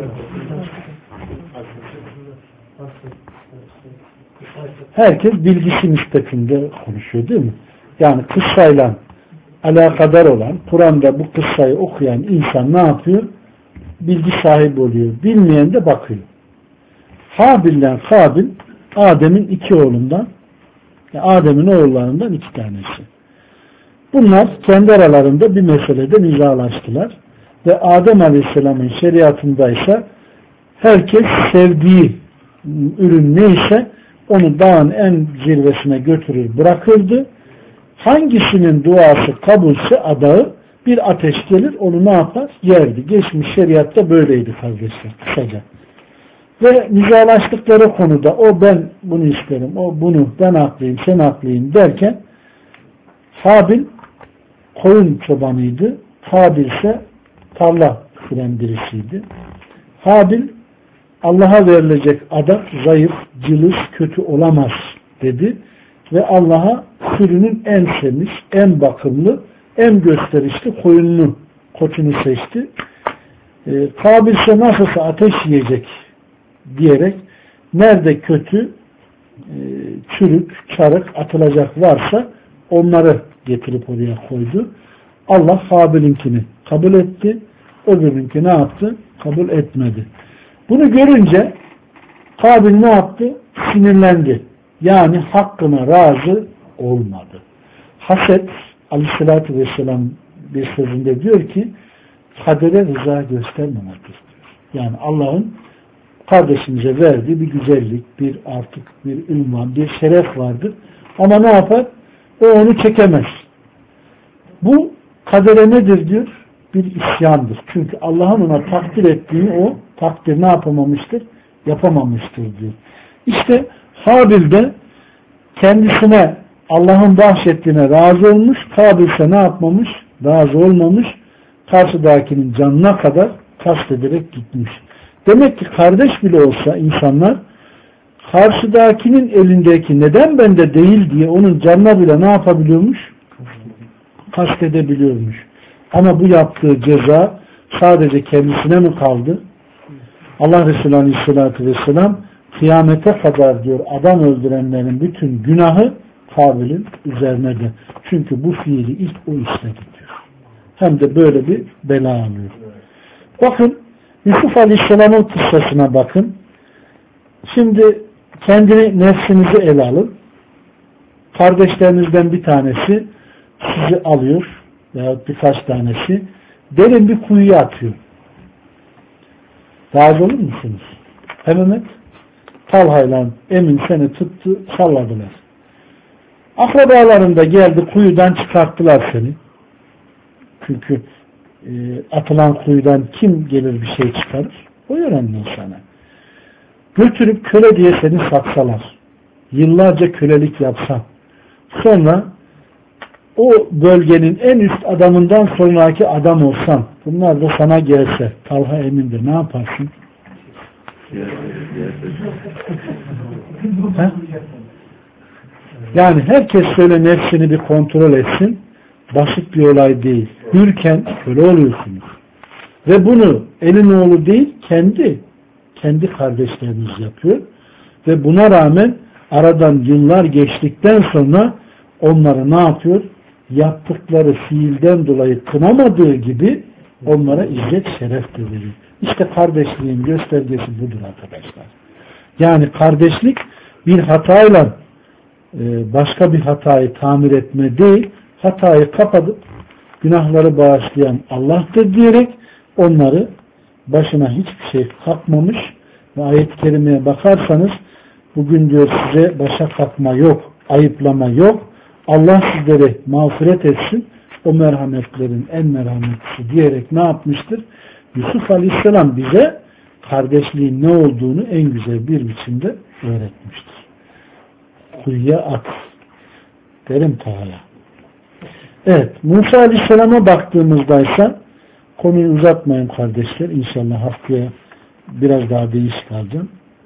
Herkes bilgisi nispetinde konuşuyor değil mi? Yani kıssayla alakadar olan, Kur'an'da bu kıssayı okuyan insan ne yapıyor? Bilgi sahibi oluyor. Bilmeyen de bakıyor. Habil'den Kabil Adem'in iki oğlundan, Adem'in oğullarından iki tanesi. Bunlar kendi aralarında bir meselede nizalaştılar. Ve Adem Aleyhisselam'ın şeriatındaysa herkes sevdiği ürün neyse onu dağın en zirvesine götürür bırakırdı. Hangisinin duası kabulse adağı bir ateş gelir onu ne yapar? Yerdi. Geçmiş şeriatta böyleydi kardeşler kısaca. Ve nizalaştıkları konuda o ben bunu isterim, o bunu ben haklıyım, sen haklıyım derken Habil koyun çobanıydı. Kabil ise tarla süren birisiydi. Habil Allah'a verilecek adak zayıf, cılız, kötü olamaz dedi ve Allah'a sürünün en temiz, en bakımlı, en gösterişli koyununu, koçunu seçti. Ee, Kabil ise nasılsa ateş yiyecek diyerek nerede kötü, e, çürük, çarık atılacak varsa onları getirip oraya koydu. Allah Habil'inkini kabul etti. Öbürünki ne yaptı? Kabul etmedi. Bunu görünce Kabil ne yaptı? Sinirlendi. Yani hakkına razı olmadı. Haset Aleyhisselatü Vesselam bir sözünde diyor ki kadere rıza göstermemektir. Yani Allah'ın kardeşimize verdiği bir güzellik, bir artık bir ünvan, bir şeref vardır. Ama ne yapar? O onu çekemez. Bu kadere nedir diyor? Bir isyandır. Çünkü Allah'ın ona takdir ettiğini o takdir ne yapamamıştır? Yapamamıştır diyor. İşte Habil de kendisine Allah'ın bahşettiğine razı olmuş, Kabil ise ne yapmamış? Razı olmamış, karşıdakinin canına kadar kastederek gitmiş. Demek ki kardeş bile olsa insanlar karşıdakinin elindeki neden bende değil diye onun canına bile ne yapabiliyormuş? Kastedebiliyormuş. Ama bu yaptığı ceza sadece kendisine mi kaldı? Allah Resulü Aleyhisselatü Vesselam kıyamete kadar diyor adam öldürenlerin bütün günahı Kabil'in üzerine de. Çünkü bu fiili ilk o işledi diyor. Hem de böyle bir bela alıyor. Bakın Yusuf Aleyhisselam'ın kıssasına bakın. Şimdi kendini nefsinizi ele alın. Kardeşlerinizden bir tanesi sizi alıyor veya birkaç tanesi derin bir kuyuya atıyor. Razı olur musunuz? Hemen Talha'yla Emin seni tuttu, salladılar. Akrabalarında geldi, kuyudan çıkarttılar seni. Çünkü e, atılan kuyudan kim gelir bir şey çıkarır? O yönelik sana. Götürüp köle diye seni satsalar. Yıllarca kölelik yapsan. Sonra o bölgenin en üst adamından sonraki adam olsan, bunlar da sana gelse, Talha Emin de ne yaparsın? Yani herkes şöyle nefsini bir kontrol etsin. Basit bir olay değil. Hürken köle oluyorsunuz. Ve bunu elin oğlu değil, kendi kendi kardeşleriniz yapıyor. Ve buna rağmen aradan yıllar geçtikten sonra onları ne yapıyor? Yaptıkları fiilden dolayı kınamadığı gibi onlara izzet şeref de veriyor. İşte kardeşliğin göstergesi budur arkadaşlar. Yani kardeşlik bir hatayla başka bir hatayı tamir etme değil, hatayı kapatıp günahları bağışlayan Allah'tır diyerek onları başına hiçbir şey kalkmamış ve ayet-i kerimeye bakarsanız bugün diyor size başa kalkma yok, ayıplama yok. Allah sizlere mağfiret etsin. O merhametlerin en merhametlisi diyerek ne yapmıştır? Yusuf Aleyhisselam bize kardeşliğin ne olduğunu en güzel bir biçimde öğretmiştir. Kuyuya at. Derim Teala. Evet. Musa Aleyhisselam'a baktığımızda ise konuyu uzatmayın kardeşler. İnşallah haftaya biraz daha değişik alacağım.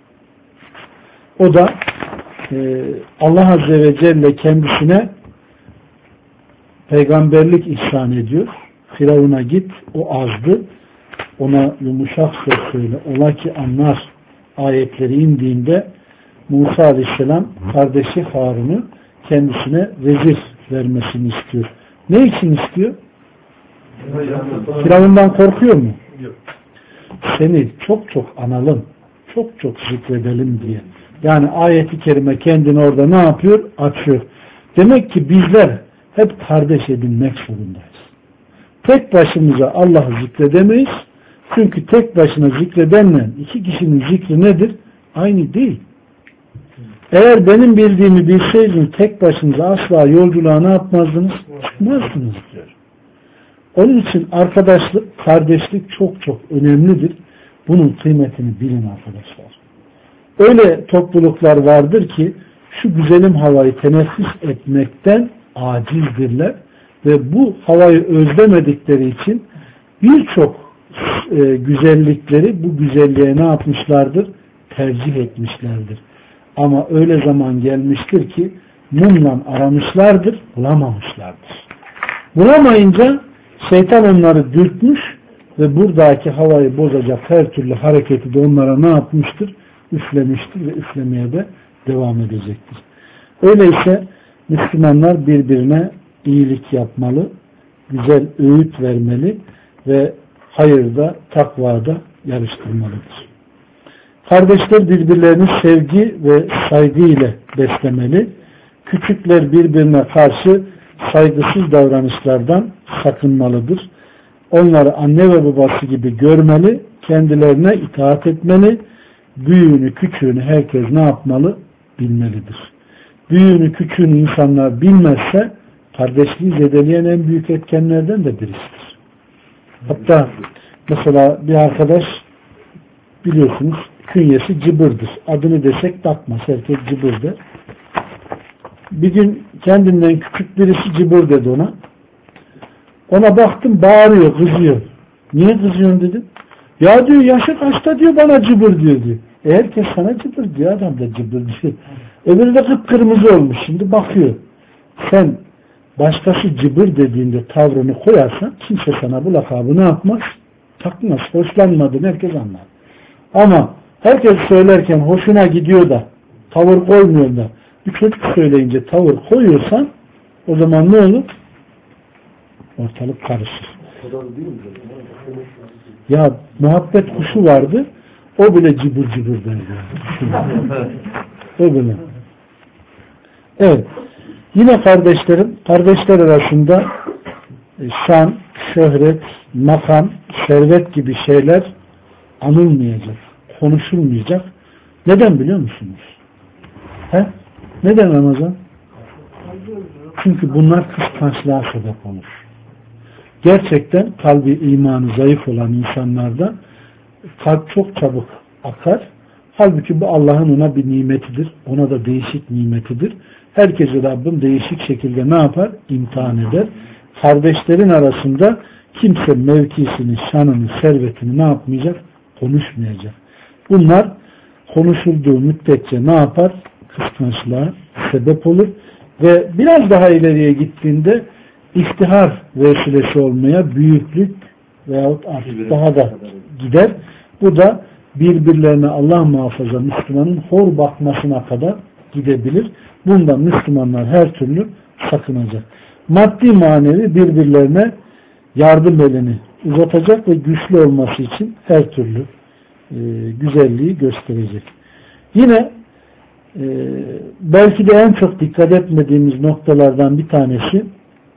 O da e, Allah Azze ve Celle kendisine peygamberlik ihsan ediyor. Firavun'a git, o azdı. Ona yumuşak söz söyle. Ola ki anlar ayetleri indiğinde Musa Aleyhisselam kardeşi Harun'u kendisine vezir vermesini istiyor. Ne için istiyor? Firavun'dan korkuyor mu? Yok. Seni çok çok analım, çok çok zikredelim diye. Yani ayet-i kerime kendini orada ne yapıyor? Açıyor. Demek ki bizler hep kardeş edinmek zorundayız. Tek başımıza Allah'ı zikredemeyiz. Çünkü tek başına zikredenle iki kişinin zikri nedir? Aynı değil. Eğer benim bildiğimi bilseydiniz tek başınıza asla yolculuğa ne yapmazdınız? Çıkmazdınız diyor. Onun için arkadaşlık, kardeşlik çok çok önemlidir. Bunun kıymetini bilin arkadaşlar. Öyle topluluklar vardır ki şu güzelim havayı teneffüs etmekten acizdirler ve bu havayı özlemedikleri için birçok e, güzellikleri bu güzelliğe ne yapmışlardır? Tercih etmişlerdir. Ama öyle zaman gelmiştir ki mumla aramışlardır, bulamamışlardır. Bulamayınca şeytan onları dürtmüş ve buradaki havayı bozacak her türlü hareketi de onlara ne yapmıştır? Üflemiştir ve üflemeye de devam edecektir. Öyleyse Müslümanlar birbirine iyilik yapmalı, güzel öğüt vermeli ve hayırda, takvada yarıştırmalıdır. Kardeşler birbirlerini sevgi ve saygı ile beslemeli. Küçükler birbirine karşı saygısız davranışlardan sakınmalıdır. Onları anne ve babası gibi görmeli, kendilerine itaat etmeli, büyüğünü küçüğünü herkes ne yapmalı? Bilmelidir. Büyüğünü küçüğünü insanlar bilmezse kardeşliği zedeleyen en büyük etkenlerden de birisidir. Hatta mesela bir arkadaş biliyorsunuz künyesi Cıbır'dır. Adını desek takmaz. Herkes Cıbır der. Bir gün kendinden küçük birisi Cıbır dedi ona. Ona baktım bağırıyor, kızıyor. Niye kızıyorsun dedim. Ya diyor yaşı kaçta diyor bana Cıbır diyor diyor. E herkes sana Cıbır diyor. Adam da Cıbır diyor. Öbürü de kıpkırmızı olmuş. Şimdi bakıyor. Sen başkası Cıbır dediğinde tavrını koyarsan kimse sana bu lakabı ne yapmaz? Takmaz. Hoşlanmadığını herkes anlar. Ama herkes söylerken hoşuna gidiyor da tavır koymuyor da bir çocuk söyleyince tavır koyuyorsan o zaman ne olur? Ortalık karışır. Ya muhabbet kuşu vardı. O bile cıbır cıbır derdi. O bile. Evet. Yine kardeşlerim, kardeşler arasında şan, şöhret, makam, servet gibi şeyler anılmayacak, konuşulmayacak. Neden biliyor musunuz? He? Neden Ramazan? Çünkü bunlar kıskançlığa sebep olur. Gerçekten kalbi imanı zayıf olan insanlarda kalp çok çabuk akar. Halbuki bu Allah'ın ona bir nimetidir. Ona da değişik nimetidir. Herkesi Rabbim değişik şekilde ne yapar? İmtihan eder. Kardeşlerin arasında kimse mevkisini, şanını, servetini ne yapmayacak? Konuşmayacak. Bunlar konuşulduğu müddetçe ne yapar? Kıskançlığa sebep olur. Ve biraz daha ileriye gittiğinde iftihar vesilesi olmaya büyüklük veyahut artık daha da gider. Bu da birbirlerine Allah muhafaza Müslümanın hor bakmasına kadar gidebilir. Bundan Müslümanlar her türlü sakınacak. Maddi manevi birbirlerine yardım elini uzatacak ve güçlü olması için her türlü e, güzelliği gösterecek. Yine e, belki de en çok dikkat etmediğimiz noktalardan bir tanesi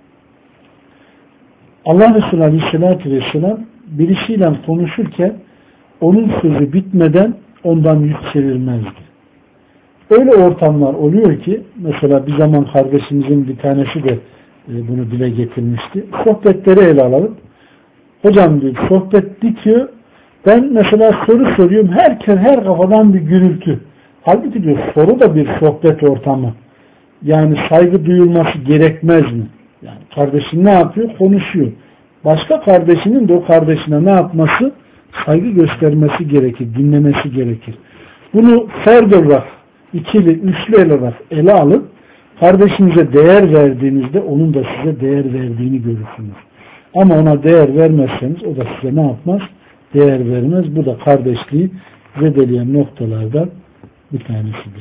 Allah Resulü Aleyhisselatü Vesselam birisiyle konuşurken onun sözü bitmeden ondan yüz çevirmezdi. Öyle ortamlar oluyor ki mesela bir zaman kardeşimizin bir tanesi de bunu dile getirmişti. Sohbetleri ele alalım. Hocam diyor sohbet bitiyor. Ben mesela soru soruyorum. Herkes her kafadan bir gürültü. Halbuki diyor soru da bir sohbet ortamı. Yani saygı duyulması gerekmez mi? Yani kardeşin ne yapıyor? Konuşuyor. Başka kardeşinin de o kardeşine ne yapması? Saygı göstermesi gerekir. Dinlemesi gerekir. Bunu ferd olarak ikili, üçlü el olarak ele alın. Kardeşinize değer verdiğinizde onun da size değer verdiğini görürsünüz. Ama ona değer vermezseniz o da size ne yapmaz? Değer vermez. Bu da kardeşliği zedeleyen noktalardan bir tanesidir.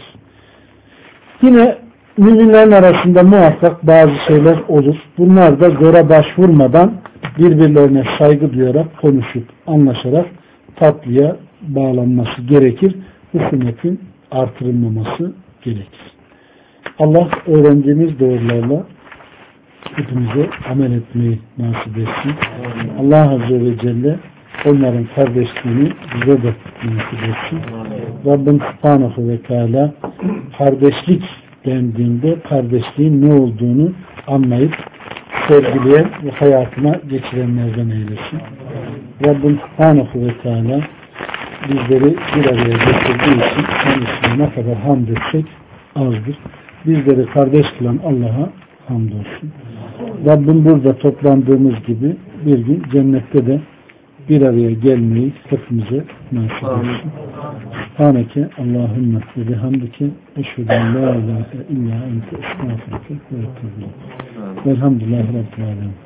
Yine müminlerin arasında muhakkak bazı şeyler olur. Bunlar da zora başvurmadan birbirlerine saygı duyarak, konuşup, anlaşarak tatlıya bağlanması gerekir. Husumetin artırılmaması gerekir. Allah öğrendiğimiz doğrularla hepimize amel etmeyi nasip etsin. Allah Azze ve Celle onların kardeşliğini bize de nasip etsin. Rabbim Subhanahu ve Teala kardeşlik dendiğinde kardeşliğin ne olduğunu anlayıp sergileyen ve hayatına geçirenlerden eylesin. Rabbim Subhanahu ve Teala bizleri bir araya getirdiği için kendisine ne kadar hamd etsek azdır. Bizleri kardeş kılan Allah'a hamdolsun. Rabbim burada toplandığımız gibi bir gün cennette de bir araya gelmeyi hepimize nasip etsin. Subhaneke Allahümme ve bihamdike eşhedü en la ilahe illa ente estağfurke ve etûbü ileyk. Velhamdülillahi Rabbil âlemin.